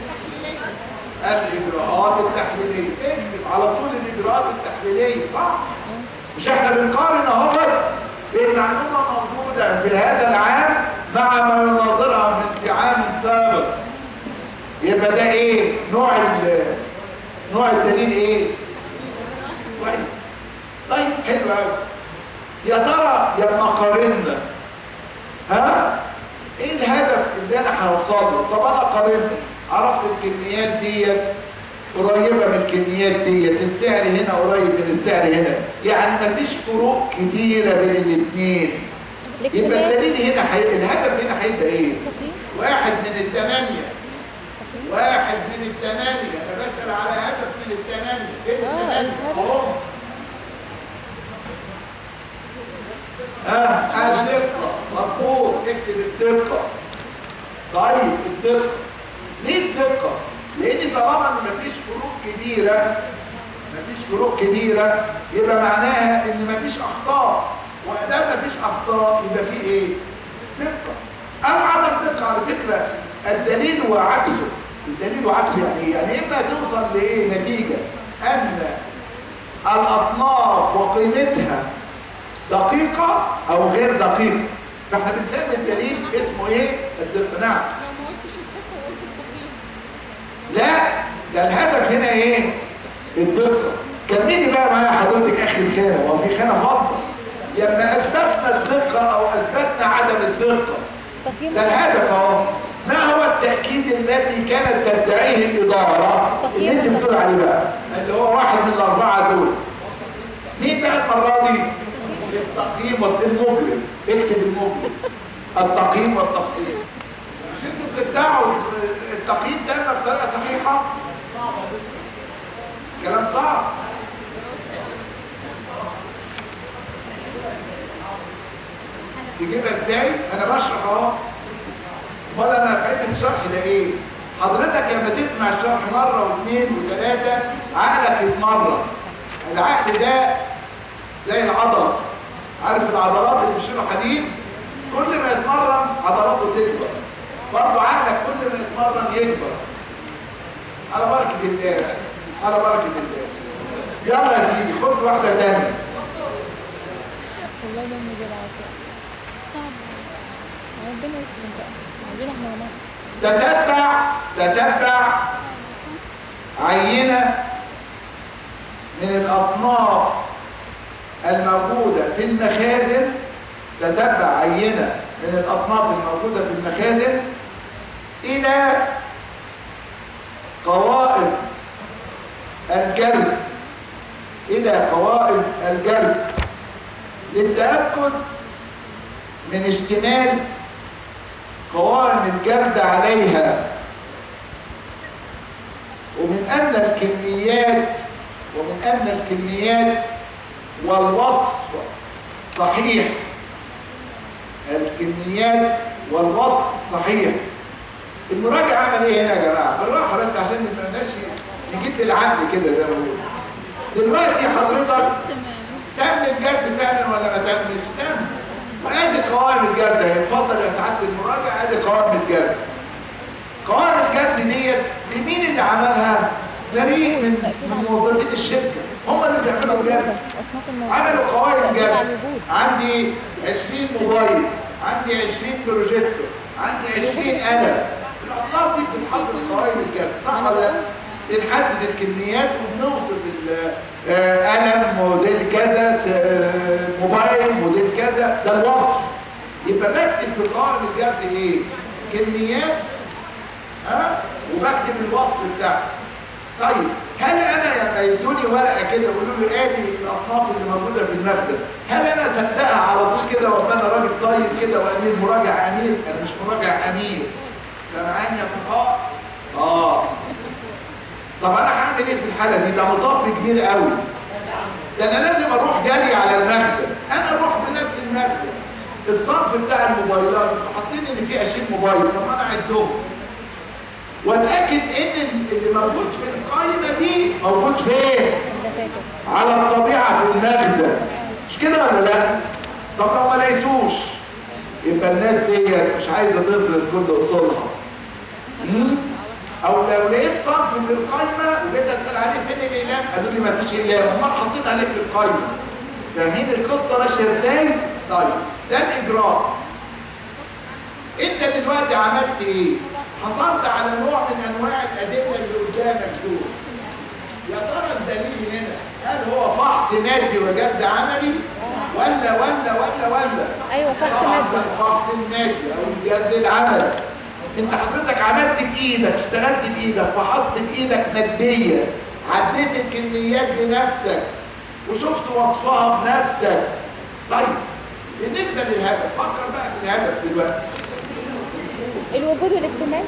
الإجراءات التحليلية. اكتب على طول الإجراءات التحليلية، صح؟ مش احنا بنقارن اهو بين معلومة موجودة في هذا العام مع ما يناظرها في عام سابق. يبقى ده ايه؟ نوع الدليل ايه؟ كويس. طيب حلو قوي. يا ترى لما قارنا ايه الهدف اللي انا هوصل له؟ طب انا قارنت، عرفت الكميات ديت قريبه من الكميات ديت، السعر هنا قريب من السعر هنا، يعني مفيش فروق كتيره بين الاثنين. يبقى الدليل هنا الهدف هنا هيبقى ايه؟ واحد من الثمانيه. واحد من الثمانيه. انا بسال على هدف من الثمانيه. ايه الثمانيه؟ الدقة. مظبوط، اكتب الدقة. طيب الدقة. ليه الدقة؟ لأن طالما مفيش فروق كبيرة يبقى معناها إن مفيش أخطاء، وأدام مفيش أخطاء يبقى في إيه؟ دقة. أو عدم دقة. على فكرة الدليل وعكسه. الدليل وعكسه يعني إما توصل لإيه؟ نتيجة أن الأصناف وقيمتها دقيقة أو غير دقيقة. فاحنا بنسمي الدليل اسمه ايه؟ الدقة. نعم. لو ما قلتش الدقة وقلت التقييم. لا، ده الهدف هنا ايه؟ الدقة. كملي بقى معايا حضرتك اخر خانة، هو في خانة فاضية. لما اثبتنا الدقة او اثبتنا عدم الدقة، ده الهدف اهو. ما هو التأكيد الذي كانت تدعيه الإدارة اللي انت بتقول عليه بقى؟ اللي هو واحد من الأربعة دول. مين بقى المرة دي؟ التقييم والمجرم. اكتب المجرم. التقييم والتفصيل. مش انت تبدعوا التقييم ده بطريقه صحيحه؟ كلام صعب. تجيبها ازاي؟ انا بشرح اهو. امال انا فايده الشرح ده ايه؟ حضرتك لما تسمع الشرح مره واثنين وثلاثه عقلك يتمرن. العقل ده زي العضله. عارف العضلات اللي بيشيلوا حديد؟ كل ما يتمرن عضلاته تكبر. برضه عقلك كل ما يتمرن يكبر. على بركه الله. على بركه الله. يلا يا سيدي خد واحده ثانيه. والله ده مش العافية صعب. ربنا يستر بقى. عايزين احنا تتبع عينة من الأصناف الموجودة في المخازن. تتبع عينة من الأصناف الموجودة في المخازن إلى قوائم الجلد. إلى قوائم الجلد للتأكد من اشتمال قوائم الجلد عليها، ومن أن الكميات والوصف صحيح. الكميات والوصف صحيح. المراجعة عمل ايه هنا يا جماعة؟ بالراحة بس عشان نبقى ماشي نجيب العقل كده زي ما بقول. دلوقتي حضرتك تم الجلد فعلا ولا ما تمش؟ تم. وادي قوائم الجلد اهي. اتفضل يا سعاده المراجع، ادي قوائم الجلد. قوائم الجلد ديت لمين اللي عملها؟ فريق من موظفين الشركه، هم اللي بيعملوا الجلد. عملوا قوائم جلد. عندي 20 موبايل، عندي 20 بروجيكتور، عندي 20 قلم. الاصناف دي بتتحط في قوائم الجلد، صح ولا لا؟ بنحدد الكميات وبنوصف قلم موديل كذا، موبايل موديل كذا، ده الوصف. يبقى بكتب في قائمة الجلد ايه؟ كميات، وبكتب الوصف بتاعه. طيب هل انا لما يدوني ورقه كده ويقولوا لي ادي الاصناف اللي موجوده في المخزن، هل انا اصدقها على طول كده وابقى انا راجل طيب كده وامير مراجع امير؟ انا مش مراجع امير. سامعاني يا فقهاء؟ طب انا هعمل ايه في الحاله دي؟ ده مطب كبير قوي. ده انا لازم اروح جري على المخزن. انا اروح بنفس المخزن. الصنف بتاع الموبايلات حاطين ان فيه 20 موبايل، طب انا اعدهم واتاكد ان اللي موجود في القائمه دي موجود فين؟ على الطبيعه في المخزن. مش كده ولا لا؟ طب لو ما لقيتوش يبقى الناس دي مش عايزه تصرف كل اصولها. او لو لقيت صنف في القائمه وجيت اسال عليه فين الاقلام، قالوا لي ما فيش اقلام. امال حاطين عليه في القائمه. فاهمين القصه ماشيه ازاي؟ طيب ده الاجراء. انت دلوقتي عملت ايه؟ حصلت على نوع من انواع الادله اللي قدامك دول. يا ترى الدليل هنا هل هو فحص مادي وجد عملي ولا ايوه فحص مادي. الفحص المادي او الجد العملي. انت حضرتك عملت بايدك، اشتغلت بايدك، فحصت بايدك ماديا، عديت الكميات بنفسك وشفت وصفها بنفسك. طيب بالنسبه للهدف، فكر بقى في الهدف دلوقتي. الوجود والاكتمال.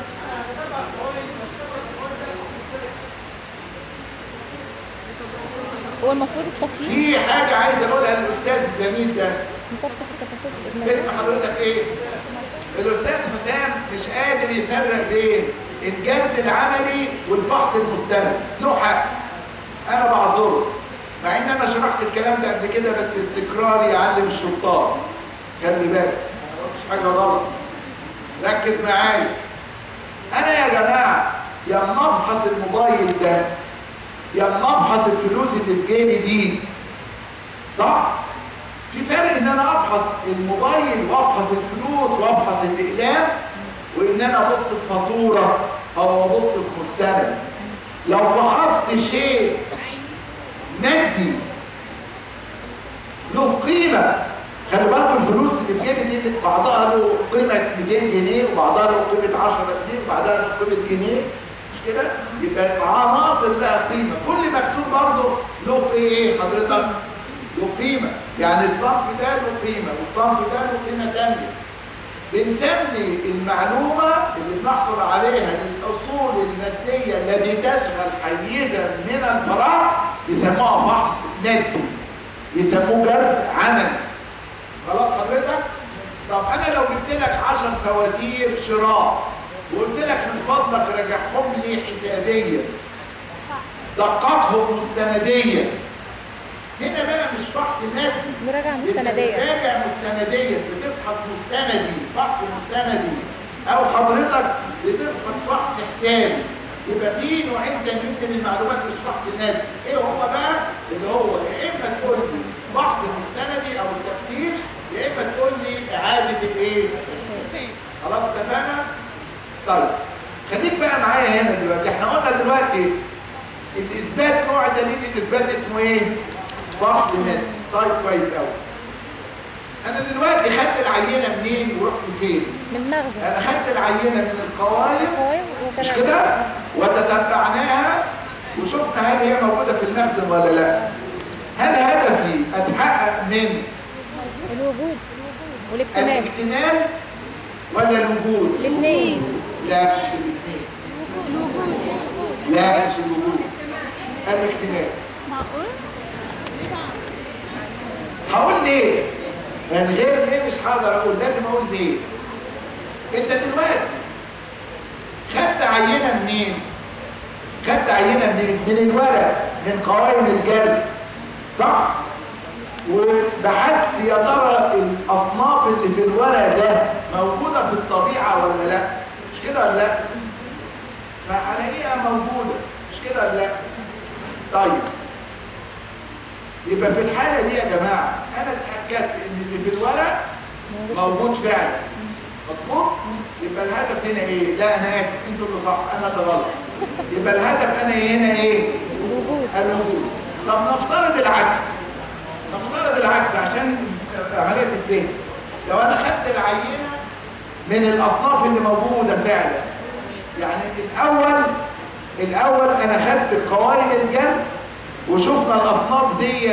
هو المفروض التقييم. في حاجه عايز اقولها للاستاذ الزميل ده. اسم حضرتك ايه؟ الاستاذ حسام مش قادر يفرق بين الجلد العملي والفحص المستند. له حق، انا بعذره، مع ان انا شرحت الكلام ده قبل كده، بس التكرار يعلم الشطار. خلي بالك انا ما قلتش حاجه غلط، ركز معايا. انا يا جماعه يا اما افحص الموبايل ده يا اما افحص الفلوس اللي في جيبي دي، صح؟ في فرق ان انا افحص الموبايل وافحص الفلوس وافحص الاقلام، وان انا ابص في فاتوره او ابص في مستند. لو فحصت شيء مادي له قيمه، خلي بالكم الفلوس اللي في جيبي دي بعضها له قيمه 200 جنيه وبعضها له قيمه 10 جنيه وبعضها له قيمه جنيه، مش كده؟ يبقى عناصر لها قيمه. كل مكتوب برضه له ايه حضرتك؟ له قيمه. يعني الصنف ده له قيمه والصنف ده له قيمه ثانيه. بنسمي المعلومة اللي بنحصل عليها للأصول المادية التي تشغل حيزا من الفراغ يسموها فحص ندي، يسموه جرد عملي. خلاص حضرتك؟ طب أنا لو جبت لك 10 فواتير شراء وقلت لك من فضلك رجعهم لي حسابيا، دققهم مستنديا، هنا بقى مش فحص مادي، مراجعة مستندية. مراجعة مستندية، بتفحص مستندي، فحص مستندي، أو حضرتك بتفحص فحص حسابي. يبقى في نوعين تانيين من المعلومات مش فحص مادي. إيه هو بقى؟ اللي هو يا إما تقول لي فحص مستندي أو التفتيش، يا إما تقول لي إعادة الإيه؟ خلاص اتفقنا؟ طيب خليك بقى معايا هنا دلوقتي. إحنا قلنا دلوقتي الإثبات، نوع دليل الإثبات اسمه إيه؟ فحص مادي. طيب كويس قوي. انا دلوقتي خدت العينه منين ورحت فين؟ من المخزن. انا خدت العينه من القوائم مش كده؟ وتتبعناها وشفنا هل هي موجوده في المخزن ولا لا. هل هدفي اتحقق من الوجود والاكتمال؟ الاكتمال ولا الوجود؟ الاثنين. لا مش الاثنين. الوجود. لا مش الوجود، الاكتمال. معقول؟ هقول ليه؟ من غير ليه مش هقدر اقول، لازم اقول ليه. انت دلوقتي خدت عينه منين؟ خدت عينه منين؟ من الورق، من قوائم الجلد، صح؟ وبحثت يا ترى الاصناف اللي في الورق ده موجوده في الطبيعه ولا لا؟ مش كده ولا لا؟ فهلاقيها موجوده، مش كده ولا لا؟ طيب يبقى في الحالة دي يا جماعة أنا اتأكدت إن اللي في الورق موجود فعلا. مظبوط؟ يبقى الهدف هنا إيه؟ لا أنا آسف، أنتوا اللي صح، أنا اللي غلط. يبقى الهدف أنا هنا إيه؟ الوجود. الوجود. طب نفترض العكس. نفترض العكس عشان عملية تتفهم. لو أنا خدت العينة من الأصناف اللي موجودة فعلا. يعني الأول أنا خدت قوائم الجلد وشفنا الأصناف دي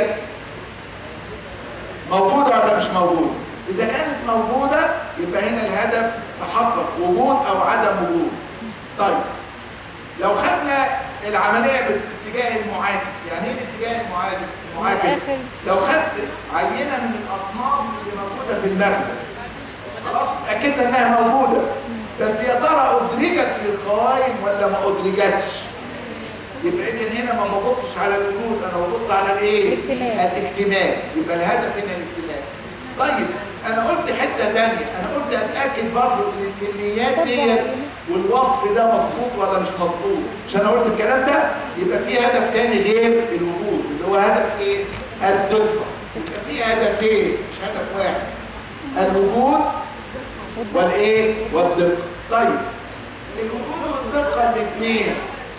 موجودة ولا مش موجودة. إذا كانت موجودة يبقى هنا الهدف تحقق وجود أو عدم وجود. طيب لو خدنا العملية بالاتجاه المعاكس، يعني إيه الاتجاه المعاكس؟ لو خدت عينة من الأصناف اللي موجودة في المخزن، خلاص أكدنا إنها موجودة، بس يا ترى أدرجت في القوائم ولا ما أدرجتش؟ يبقى إذن هنا ما ببصش على الوجود، أنا ببص على الإيه؟ الاكتمال. يبقى الهدف هنا الاكتمال. طيب أنا قلت حتة تانية، أنا قلت أتأكد برضه إن الكميات ديت والوصف ده مظبوط ولا مش مظبوط. مش أنا قلت الكلام ده؟ يبقى في هدف تاني غير الوجود، اللي هو هدف إيه؟ الدقة. يبقى في هدفين مش هدف واحد، الوجود والإيه؟ والدقة. طيب الوجود والدقة الاثنين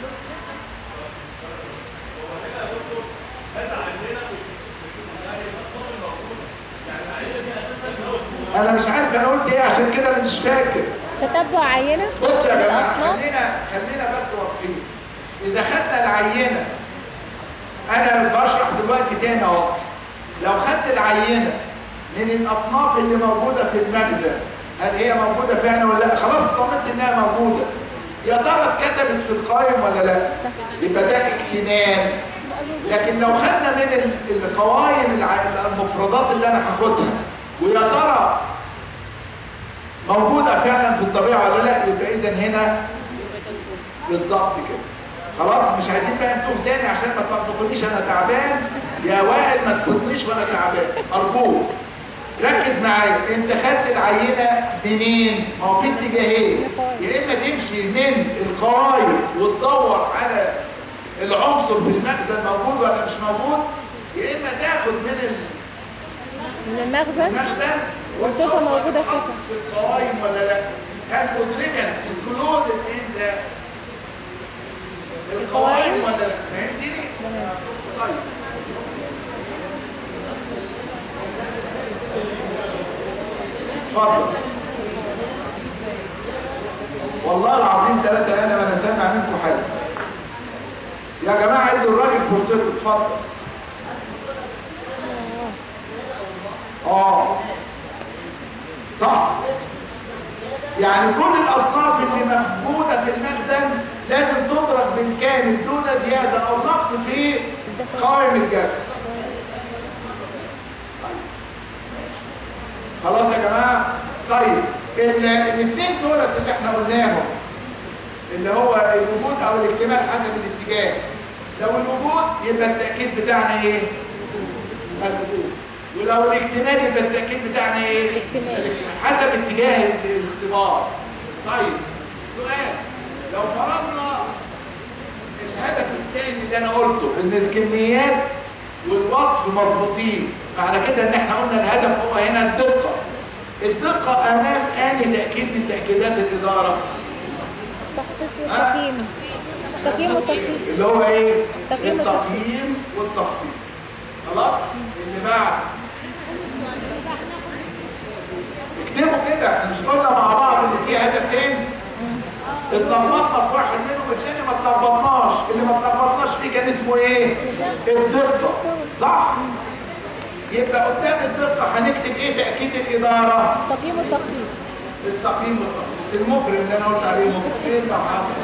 انا مش عارف انا قلت ايه، عشان كده مش فاكر. تتبع عينه. بص يا جماعه خلينا بس واقفين. اذا خدنا العينه، انا بشرح دلوقتي تاني اهو، لو خدت العينه من الاصناف اللي موجوده في المخزن، هل هي موجوده فعلا ولا لا؟ خلاص اطمنت انها موجوده. يا ترى اتكتبت في القائم ولا لا؟ يبقى ده اكتمال. لكن لو خدنا من القوائم المفردات اللي انا هاخدها ويا ترى موجودة فعلا في الطبيعة ولا لا، يبقى إذن هنا بالظبط كده. خلاص مش عايزين بقى نتوه تاني عشان ما تلخبطونيش، أنا تعبان يا وائل، ما تصدنيش وأنا تعبان أرجوك. ركز معايا، أنت خدت العينة منين؟ ما هو في اتجاهين، يا إما تمشي من القوائم وتدور على العنصر في المخزن موجود ولا مش موجود، يا إما تاخد من المخزن واشوفها موجوده في القوائم ولا لا. هل ادركت الكلود ان القوائم ولا لا؟ فهمتني؟ طيب اتفضل. والله العظيم ثلاثة انا ما انا سامع منكم حاجه. يا جماعه ادوا الراجل فرصته. اتفضل. صح. يعني كل الأصناف اللي موجودة في المخزن لازم تدرك بالكامل دون زيادة أو نقص في قوائم الجدول. خلاص يا جماعة؟ طيب الاثنين دولت اللي احنا قلناهم اللي هو الوجود أو الاكتمال حسب الاتجاه. لو الوجود يبقى التأكيد بتاعنا ايه؟ الوجود. ولو الاكتمال يبقى التأكيد بتاعنا ايه؟ الاكتمال حسب اتجاه الاختبار. طيب السؤال، لو فرضنا الهدف الثاني اللي انا قلته ان الكميات والوصف مظبوطين، معنى كده ان احنا قلنا الهدف هو هنا الدقة. الدقة امام انهي تأكيد من تأكيدات الإدارة؟ التخصيص والتقييم. التقييم والتخصيص اللي هو ايه؟ التقييم والتخصيص. خلاص؟ اللي بعد اكتبوا كده، احنا مش قلنا مع بعض ان في هدفين اتلخبطنا في واحد منهم، الثاني ما اتلخبطناش. اللي ما اتلخبطناش فيه كان اسمه ايه؟ الدقة. صح؟ يبقى قدام الدقة هنكتب ايه تأكيد الإدارة؟ التقييم والتخصيص. التقييم والتخصيص المجرم اللي انا قلت عليه مجرم. ايه اللي حصل؟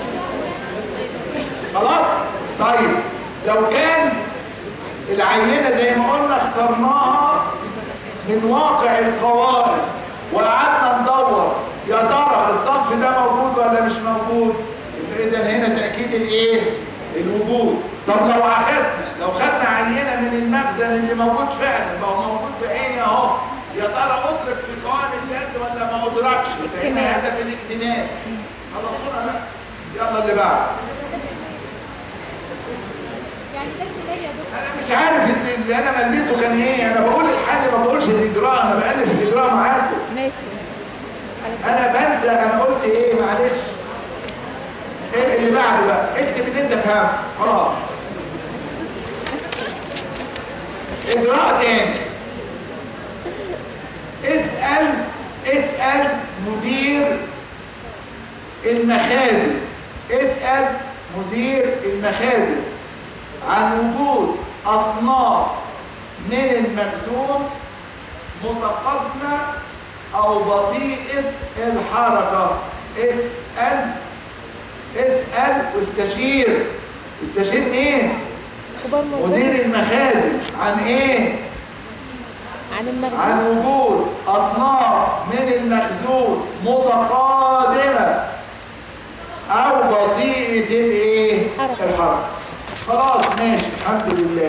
خلاص؟ طيب لو كان العينة زي ما قلنا اخترناها من واقع القوائم وقعدنا ندور يا ترى الصنف ده موجود ولا مش موجود، اذا هنا تأكيد الايه؟ الوجود. طب لو عكسنا، لو خدنا عينة من المخزن اللي موجود فعلا، ما هو موجود بعيني اهو، يا ترى ادرك في قوائم الجد ولا ما ادركش؟ هنا هدف الاكتمال. خلصونا بقى، يلا اللي بعد. يعني ده اكتمال يا دكتور. انا مش عارف اللي انا مليته كان ايه، انا بقول الحل ما بقولش الاجراء، انا بألف الاجراء معاكم. ماشي. انا بنسى انا قلت ايه، معلش. ايه اللي بعده بقى؟ اكتب اللي انت فاهمه. خلاص. اجراء تاني. اسأل مدير المخازن. اسأل مدير المخازن عن وجود أصناف من المخزون متقدمة أو بطيئة الحركة. اسأل واستشير. استشير مين؟ مدير المخازن عن ايه؟ عن وجود أصناف من المخزون متقادمة أو بطيئة الايه؟ الحركة. خلاص ماشي الحمد لله.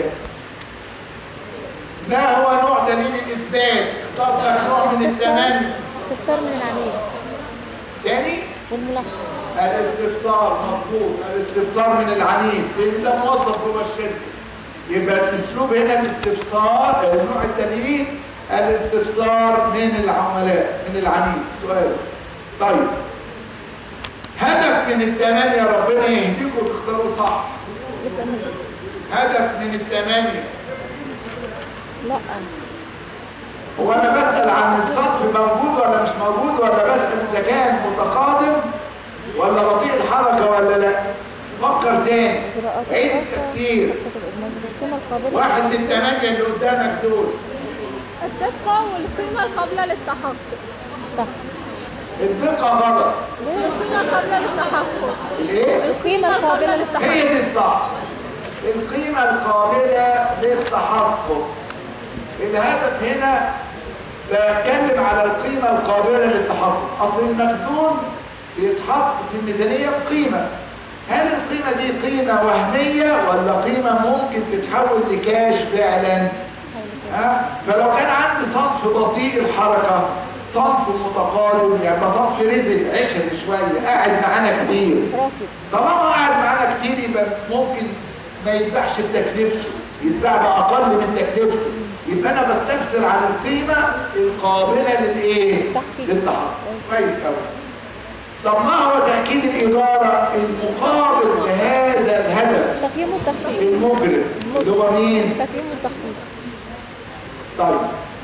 ما هو نوع دليل الإثبات؟ طبعا نوع من التمني. استفسار من العميل. تاني؟ والملاحظة. الاستفسار مظبوط، الاستفسار من العميل، لأن ده موظف جوه الشركة. يبقى الأسلوب هنا الاستفسار، نوع الدليل الاستفسار من العملاء، من العميل. سؤال. طيب. هدف من الثمانية، ربنا يهديكم وتختاروا صح. هدف من الثمانية. لا. هو أنا بسأل عن الصنف موجود ولا مش موجود، ولا بسأل إذا كان متقادم ولا بطيء الحركة ولا لا؟ فكر تاني. عيد التفكير. واحد من الثمانية اللي قدامك دول. الدقة والقيمة القابلة للتحقق. صح. الدقة غلط. ليه القيمة القابلة للتحقق؟ الايه؟ القيمة القابلة للتحقق. هي دي الصح. القيمة القابلة للتحقق. الهدف هنا بتكلم على القيمة القابلة للتحقق. أصل المخزون بيتحط في الميزانية بقيمة. هل القيمة دي قيمة وهمية ولا قيمة ممكن تتحول لكاش فعلا؟ فلو كان عندي صنف بطيء الحركة، صنف متقارب، يعني صنف رزق عشر شوية قاعد معانا كتير، طالما قاعد معانا كتير يبقى ممكن ما يتباعش بتكلفته، يتباع بأقل من تكلفته. يبقى أنا بستفسر عن القيمة القابلة للإيه؟ للتحقق. كويس قوي. طب ما هو تأكيد الإدارة المقابل لهذا الهدف؟ تقييم والتخطيط. المجرم اللي هو مين؟ تقييم والتخطيط. طيب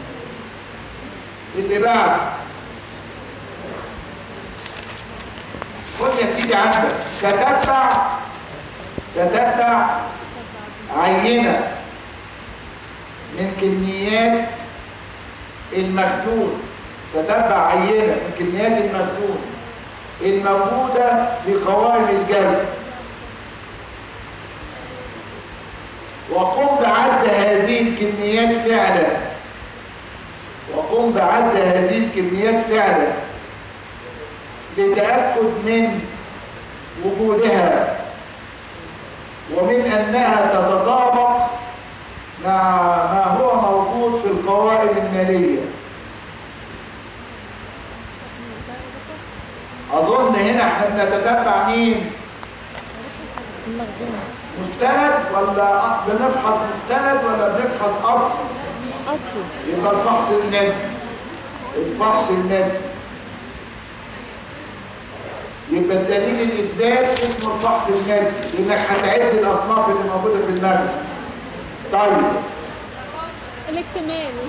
اللي بعد، خد يا سيدي عندك تتبع عينة من كميات المخزون تتبع عينة من كميات المخزون الموجودة في قوائم الجرد، وقم بعد هذه الكميات فعلا، وقم بعد هذه الكميات فعلا لتأكد من وجودها ومن أنها تتطابق مع ما هو موجود في القوائم المالية. أظن هنا احنا بنتتبع مين؟ مستند ولا بنفحص مستند ولا بنفحص أصل؟ أصل. يبقى الفحص الندي. الفحص الندي يبقى الدليل الإثبات اسمه الفحص الندي، لأنك هتعد الأصناف اللي موجودة في المخزن. طيب الاكتمال.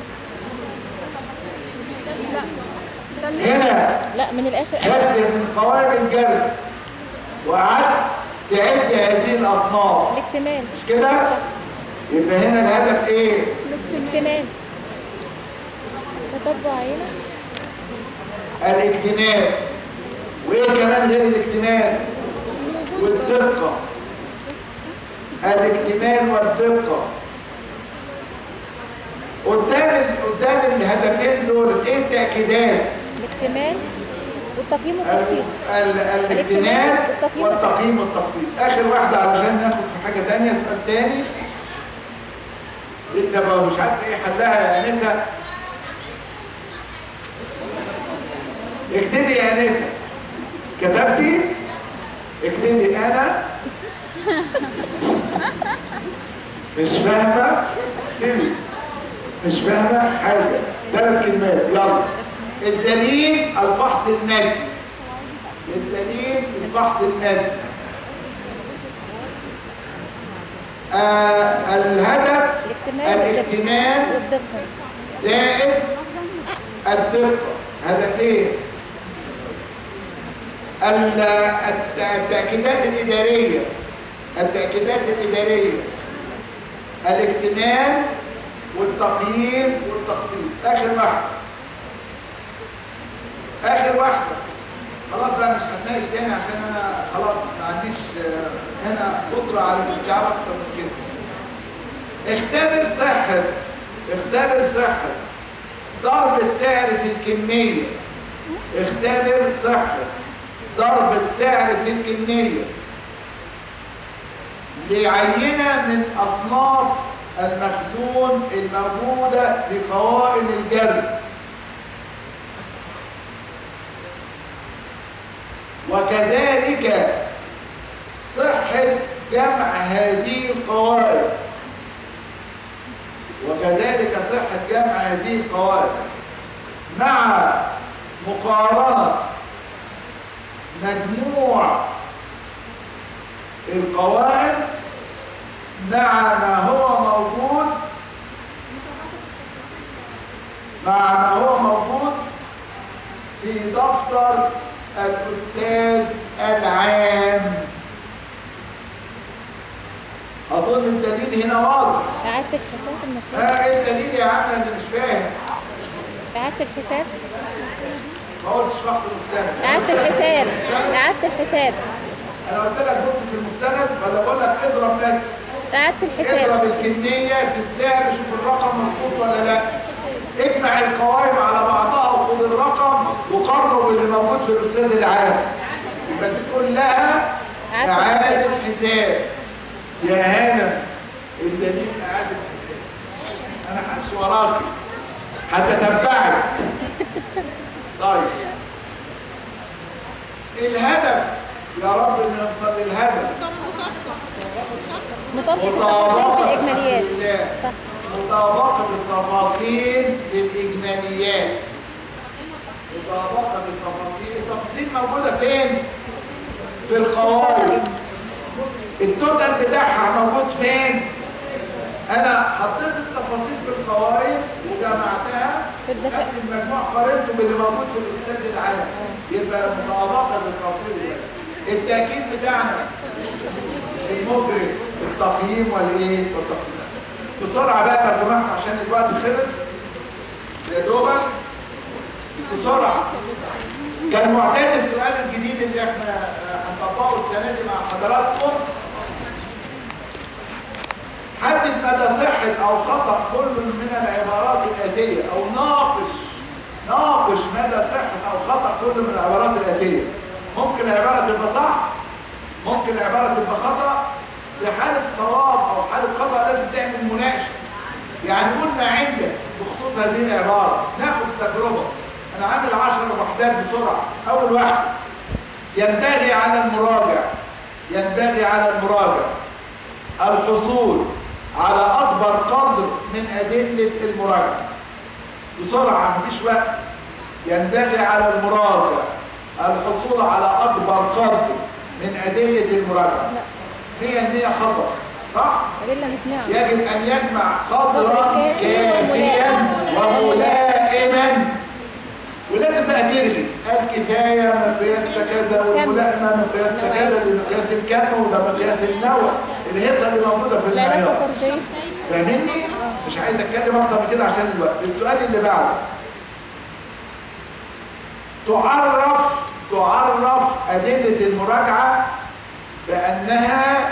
لا هنا لا من الآخر خدت من قوائم الجرد وقعدت تعد هذه الأصناف. الاكتمال مش كده؟ صح. يبقى هنا الهدف ايه؟ الاكتمال. تتبع عينة. الاكتمال. وايه كمان غير الاكتمال؟ والدقة. الاكتمال والدقة. قدام الهدفين دول ايه التأكيدات؟ الاكتمال والتقييم والتخصيص. الاكتمال والتقييم والتخصيص. اخر واحدة علشان ناخد في حاجة تانية، سؤال تاني لسه بقى مش عارف ايه حلها يا انسة. اكتبي يا انسة. كتبتي؟ اكتبي انا مش فاهمة. اكتبي مش فاهمة حاجة. 3 كلمات. يلا. الدليل الفحص الندي. الدليل الفحص الندي. الهدف الاكتمال والدقة زائد الدقة. هدفين. التأكيدات الإدارية. التأكيدات الإدارية. الاكتمال والتقييم والتخصيص. آخر واحدة. آخر واحدة. خلاص بقى مش هتناقش تاني عشان أنا خلاص ما عنديش هنا قدرة على الاستيعاب أكتر من كده. اختبر صحة ضرب السعر في الكمية. اختبر صحة ضرب السعر في الكمية لعينة من أصناف المخزون الموجودة في قوائم الجرد، وكذلك صحة جمع هذه القوائم، وكذلك صحة جمع هذه القوائم مع مقارنة مجموع القوائم مع ما هو موجود في دفتر الأستاذ العام. أظن الدليل هنا واضح. إعادة الحساب المفروض. ايه الدليل يا عم؟ أنا مش فاهم. إعادة الحساب. ما قلتش فحص المستند. إعادة الحساب. إعادة الحساب. أنا قلت لك بص في المستند ولا بقول لك اضرب بس؟ إعادة الحساب. اضرب الكمية في السعر، شوف الرقم مظبوط ولا لا. اجمع القوائم على بعضها وخد الرقم وقارنه باللي موجود في الأستاذ العام. يبقى تقول لها إعادة حساب. يا هانم الدليل إعادة حساب. أنا همشي وراك هتتبعك. طيب الهدف يا رب نوصل للهدف. مطابقة التفاصيل في الإجماليات. صح. مطابقة التفاصيل للإجماليات. مطابقة التفاصيل موجودة فين؟ في القوائم. التوتال بتاعها موجود فين؟ أنا حطيت التفاصيل في القوائم وجمعتها، خدت المجموع قارنته باللي موجود في الأستاذ العام. يبقى مطابقة التفاصيل. التأكيد بتاعنا المجري التقييم والتخصيص. بسرعة بقى لو سمحت عشان الوقت خلص يا دوبك. بسرعة. كان معتاد السؤال الجديد اللي احنا هنطبقه السنة دي مع حضراتكم، حدد مدى صحة أو خطأ كل من العبارات الآتية، أو ناقش مدى صحة أو خطأ كل من العبارات الآتية. ممكن العبارة تبقى صح، ممكن العبارة تبقى خطأ. في حالة صواب أو حالة خطأ لازم تعمل مناقشة. يعني قول ما عندك بخصوص هذه العبارة، ناخد تجربة. أنا عامل 10 وحدات بسرعة. أول واحد، ينبغي على المراجع الحصول على أكبر قدر من أدلة المراجعة. بسرعة مفيش وقت. ينبغي على المراجع الحصول على أكبر قدر من أدلة المراجعة. لا، 100% خطأ، صح؟ أدلة مقنعة. يجب أن يجمع قدرا كافيا وملائما. ولازم بقى تلغي الكفاية مقياس كذا والملائمة مقياس كذا، دي مقياس الكم وده مقياس النوع، الهيصة اللي موجودة في المعيار. لا طردية. فاهمني؟ مش عايز اتكلم اكتر من كده عشان الوقت. السؤال اللي بعده، تعرف أدلة المراجعة بأنها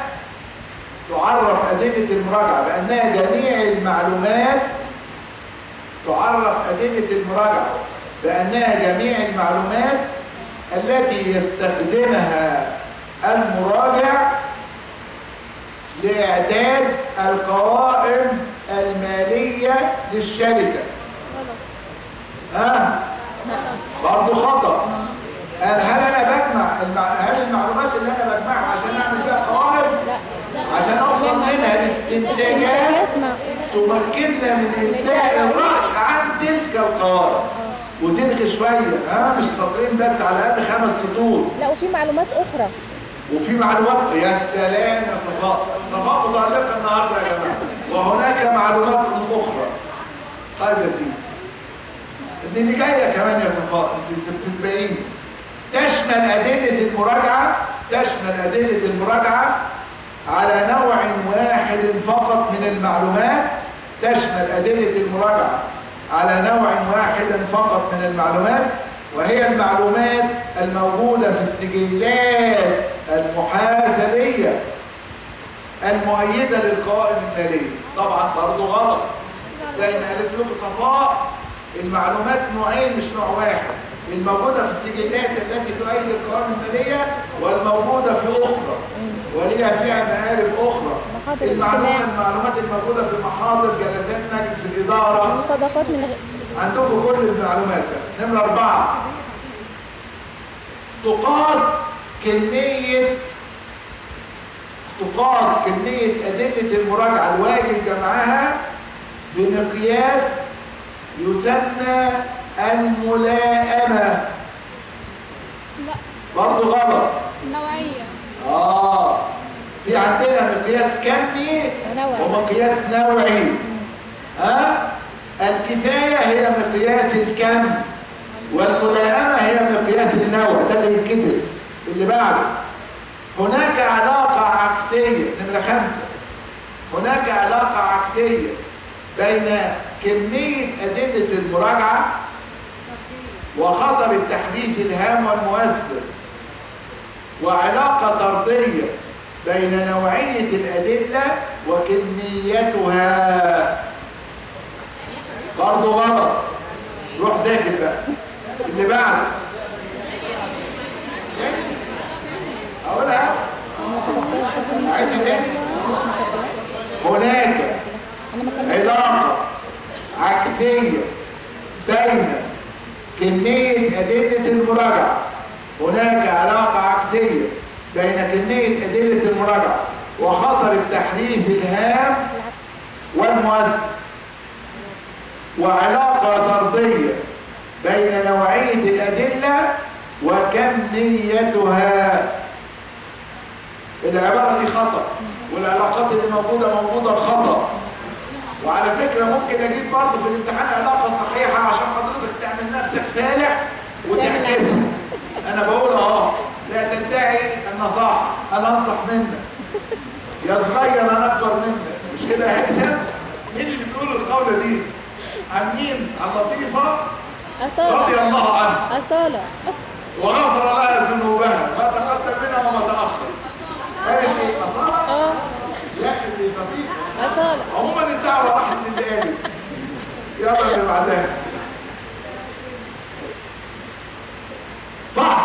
جميع المعلومات التي يستخدمها المراجع لإعداد القوائم المالية للشركة. برضه خطأ. هل المعلومات اللي أنا بجمعها عشان أعمل بيها قوائم؟ عشان أوصل منها لاستنتاجات تمكننا من إنتاج الرأي عن تلك القوائم. وتلغي شوية، مش سطرين بس، على الأقل 5 سطور. لا، وفي معلومات أخرى. يا سلام يا صفاء متعلقة النهارده يا جماعة. وهناك معلومات أخرى. طيب يا سيدي، اللي جاية كمان يا صفاء، انت بتسبقيني. تشمل أدلة المراجعة على نوع واحد فقط من المعلومات، وهي المعلومات الموجودة في السجلات المحاسبية المؤيدة للقوائم المالية. طبعا برضه غلط، زي ما قالت لكم صفاء، المعلومات نوعين مش نوع واحد، الموجودة في السجلات التي تؤيد القوائم المالية والموجودة في أخرى وليها فيها مآرب أخرى. المعلومات الموجودة في محاضر جلسات مجلس الإدارة، المصادقات عندكم كل المعلومات. نمرة 4، تقاس كمية أدلة المراجعة الواجب جمعها بمقياس يسمى الملائمة. لا، برضه غلط. النوعية. في عندنا مقياس كمي ومقياس نوعي. الكفاية هي مقياس الكم، والملائمة هي مقياس النوع. ده اللي ينكتب. اللي بعده، هناك علاقة عكسية. نمرة 5، هناك علاقة عكسية بين كمية أدلة المراجعة وخطر التحريف الهام والمؤثر، وعلاقة طردية بين نوعية الأدلة وكميتها. برضه غلط. روح ذاكر بقى. اللي بعده، أقولها عيدها تاني. هناك علاقة عكسية بين كمية أدلة المراجعة. هناك علاقة عكسية بين كمية أدلة المراجعة وخطر التحريف الهام والمؤثر، وعلاقة طردية بين نوعية الأدلة وكميتها. العبارة دي خطأ، والعلاقات اللي موجودة خطأ. وعلى فكرة ممكن أجيب برضه في الامتحان علاقة صحيحة عشان حضرتك تعمل نفسك فالح وتعكسها. أنا بقول لا تدعي أن صح، أنا أنصح منك يا صغير، أنا أكبر منك. مش كده يا هيثم؟ مين اللي بيقول القولة دي؟ عن مين؟ عن لطيفة؟ أصالة رضي الله عنها أصالة وغفر لها ذنوبها ما تقدم منها وما تأخر. قالت ايه؟ أصالة؟ لا دي لطيفة. أصالة. عموما الدعوة راحت للآلي. يلا اللي بعدها. فحص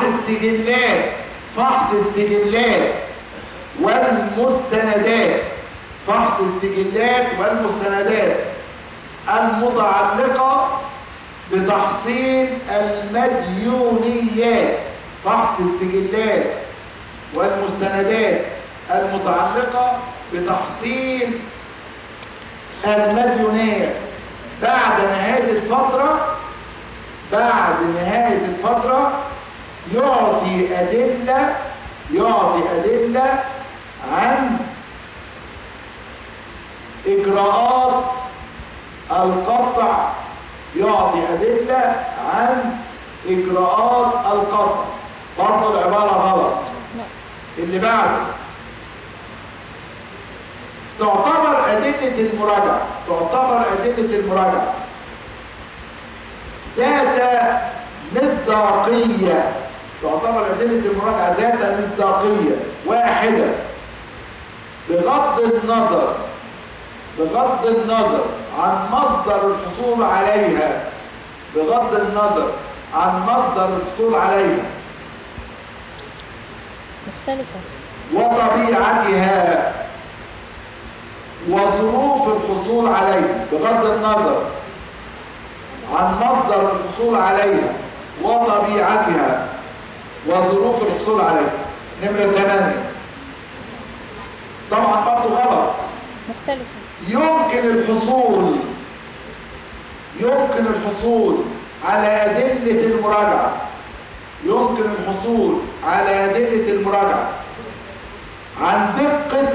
السجلات والمستندات. فحص السجلات والمستندات المتعلقة بتحصيل المديونيات. فحص السجلات والمستندات المتعلقة بتحصيل المديونيات بعد نهاية الفترة يعطي أدلة عن إجراءات القطع. برضه العبارة غلط. اللي بعده تعتبر أدلة المراجعة ذات مصداقية. واحدة بغض النظر عن مصدر الحصول عليها مختلفة وطبيعتها وظروف الحصول عليها. بغض النظر عن مصدر الحصول عليها وطبيعتها وظروف الحصول عليها. نمرة 8 طبعا برضه غلط. مختلفة. يمكن الحصول على أدلة المراجعة عن دقة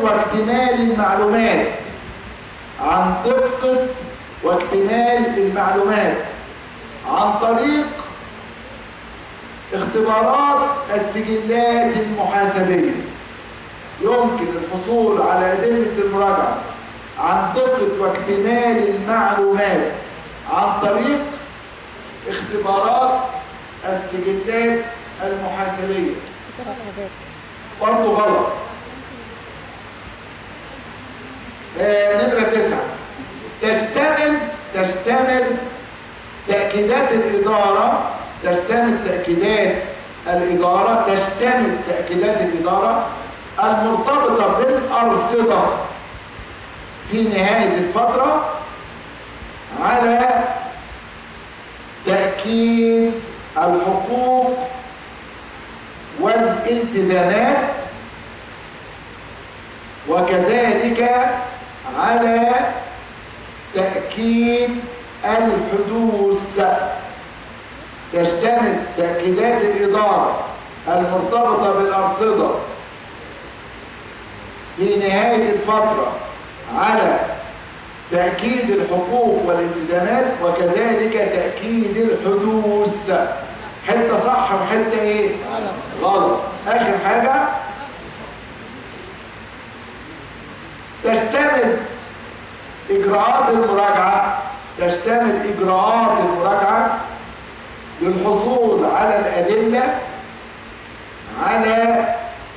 واكتمال المعلومات عن طريق اختبارات السجلات المحاسبية. يمكن الحصول على أدلة المراجعة عن دقة واكتمال المعلومات عن طريق اختبارات السجلات المحاسبية. برضه غلط. نمرة 9 تشتمل تأكيدات الإدارة المرتبطة بالأرصدة في نهاية الفترة على تأكيد الحقوق والالتزامات وكذلك على تأكيد الحدوث. تشتمل تأكيدات الإدارة المرتبطة بالأرصدة في نهاية الفترة على تأكيد الحقوق والالتزامات وكذلك تأكيد الحدوث. حتة صح وحتة ايه؟ غلط. آخر حاجة تشتمل إجراءات المراجعة للحصول على الأدلة على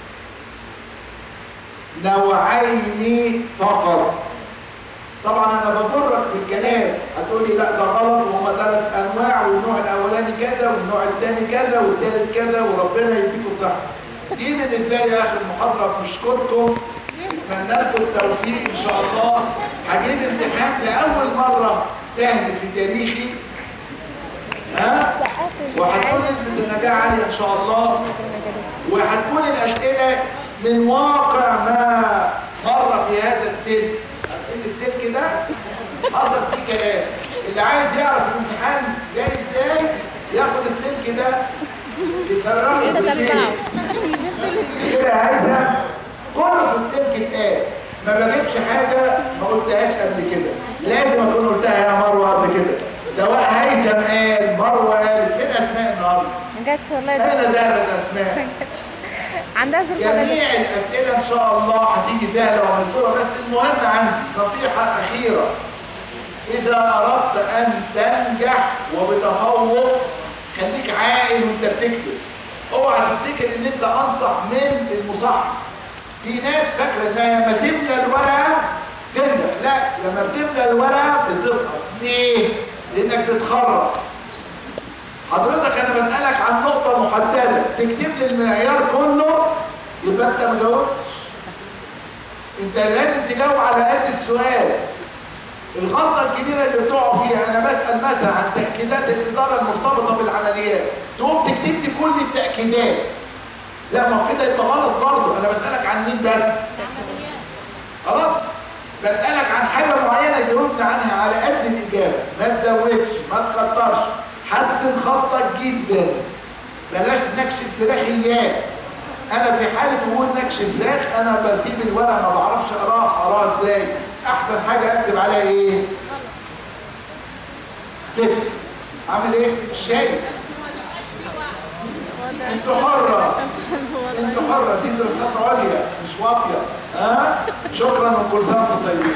نوعين فقط. طبعا انا بجرك في الكلام، هتقولي لا ده غلط وهما 3 انواع والنوع الاولاني كذا والنوع الثاني كذا والثالث كذا وربنا يديكم الصحه. دي بالنسبه لي اخر محاضره. بنشكركم، اتمنى لكم التوفيق ان شاء الله. هجيب امتحان لاول مره سهل في تاريخي، وهتكون نسبه النجاح عاليه ان شاء الله، وهتكون الاسئله من واقع ما مر في هذا السلك. السلك ده حصل فيه كلام. اللي عايز يعرف الامتحان جاي ازاي ياخد السلك ده يكرره كده يا هيثم. كله في السلك اتقال، ما بجيبش حاجه ما قلتهاش قبل كده، لازم اكون قلتها يا مروه قبل كده، سواء هيثم قال مروه قالت. فين اسماء النهارده؟ ما جاتش والله. انا ذهبت اسماء. عندها ظروف. جميع الاسئله ان شاء الله هتيجي سهله وميسوره، بس المهم عندي نصيحه اخيره: اذا اردت ان تنجح وبتفوق. خليك عاقل وانت بتكتب، اوعى تفتكر ان انت انصح من المصحح. في ناس فاكره انها لما تملى الورقه تنجح، لا، لما بتملى الورقه بتسقط. ليه؟ لانك بتخرف. حضرتك انا بسالك عن نقطه محدده، تكتب لي المعيار كله يبقى انت ما جاوبتش. انت لازم تجاوب على قد السؤال. الغلطه الكبيره اللي بتقعوا فيها، انا بسال مثلا عن تاكيدات الاداره المرتبطه بالعمليات، تقوم تكتب لي كل التاكيدات. لا، ما هو كده يبقى غلط برضه. انا بسالك عن مين بس؟ خلاص؟ بسالك عن حاجه معينه جاوبت عنها على قد الاجابه، ما تزودش، ما تكترش، حسن خطك جدا. بلاش نكش الفراخيات. انا في حاله وجود نكش فراخ انا بسيب الورقه ما بعرفش اقراها ازاي. احسن حاجه اكتب عليها ايه؟ صفر. عامل ايه؟ الشاي. انتوا حره، انتوا حره، دي دراسات عليا مش واطيه. ها؟ شكرا وكل سنه وانتم طيبين.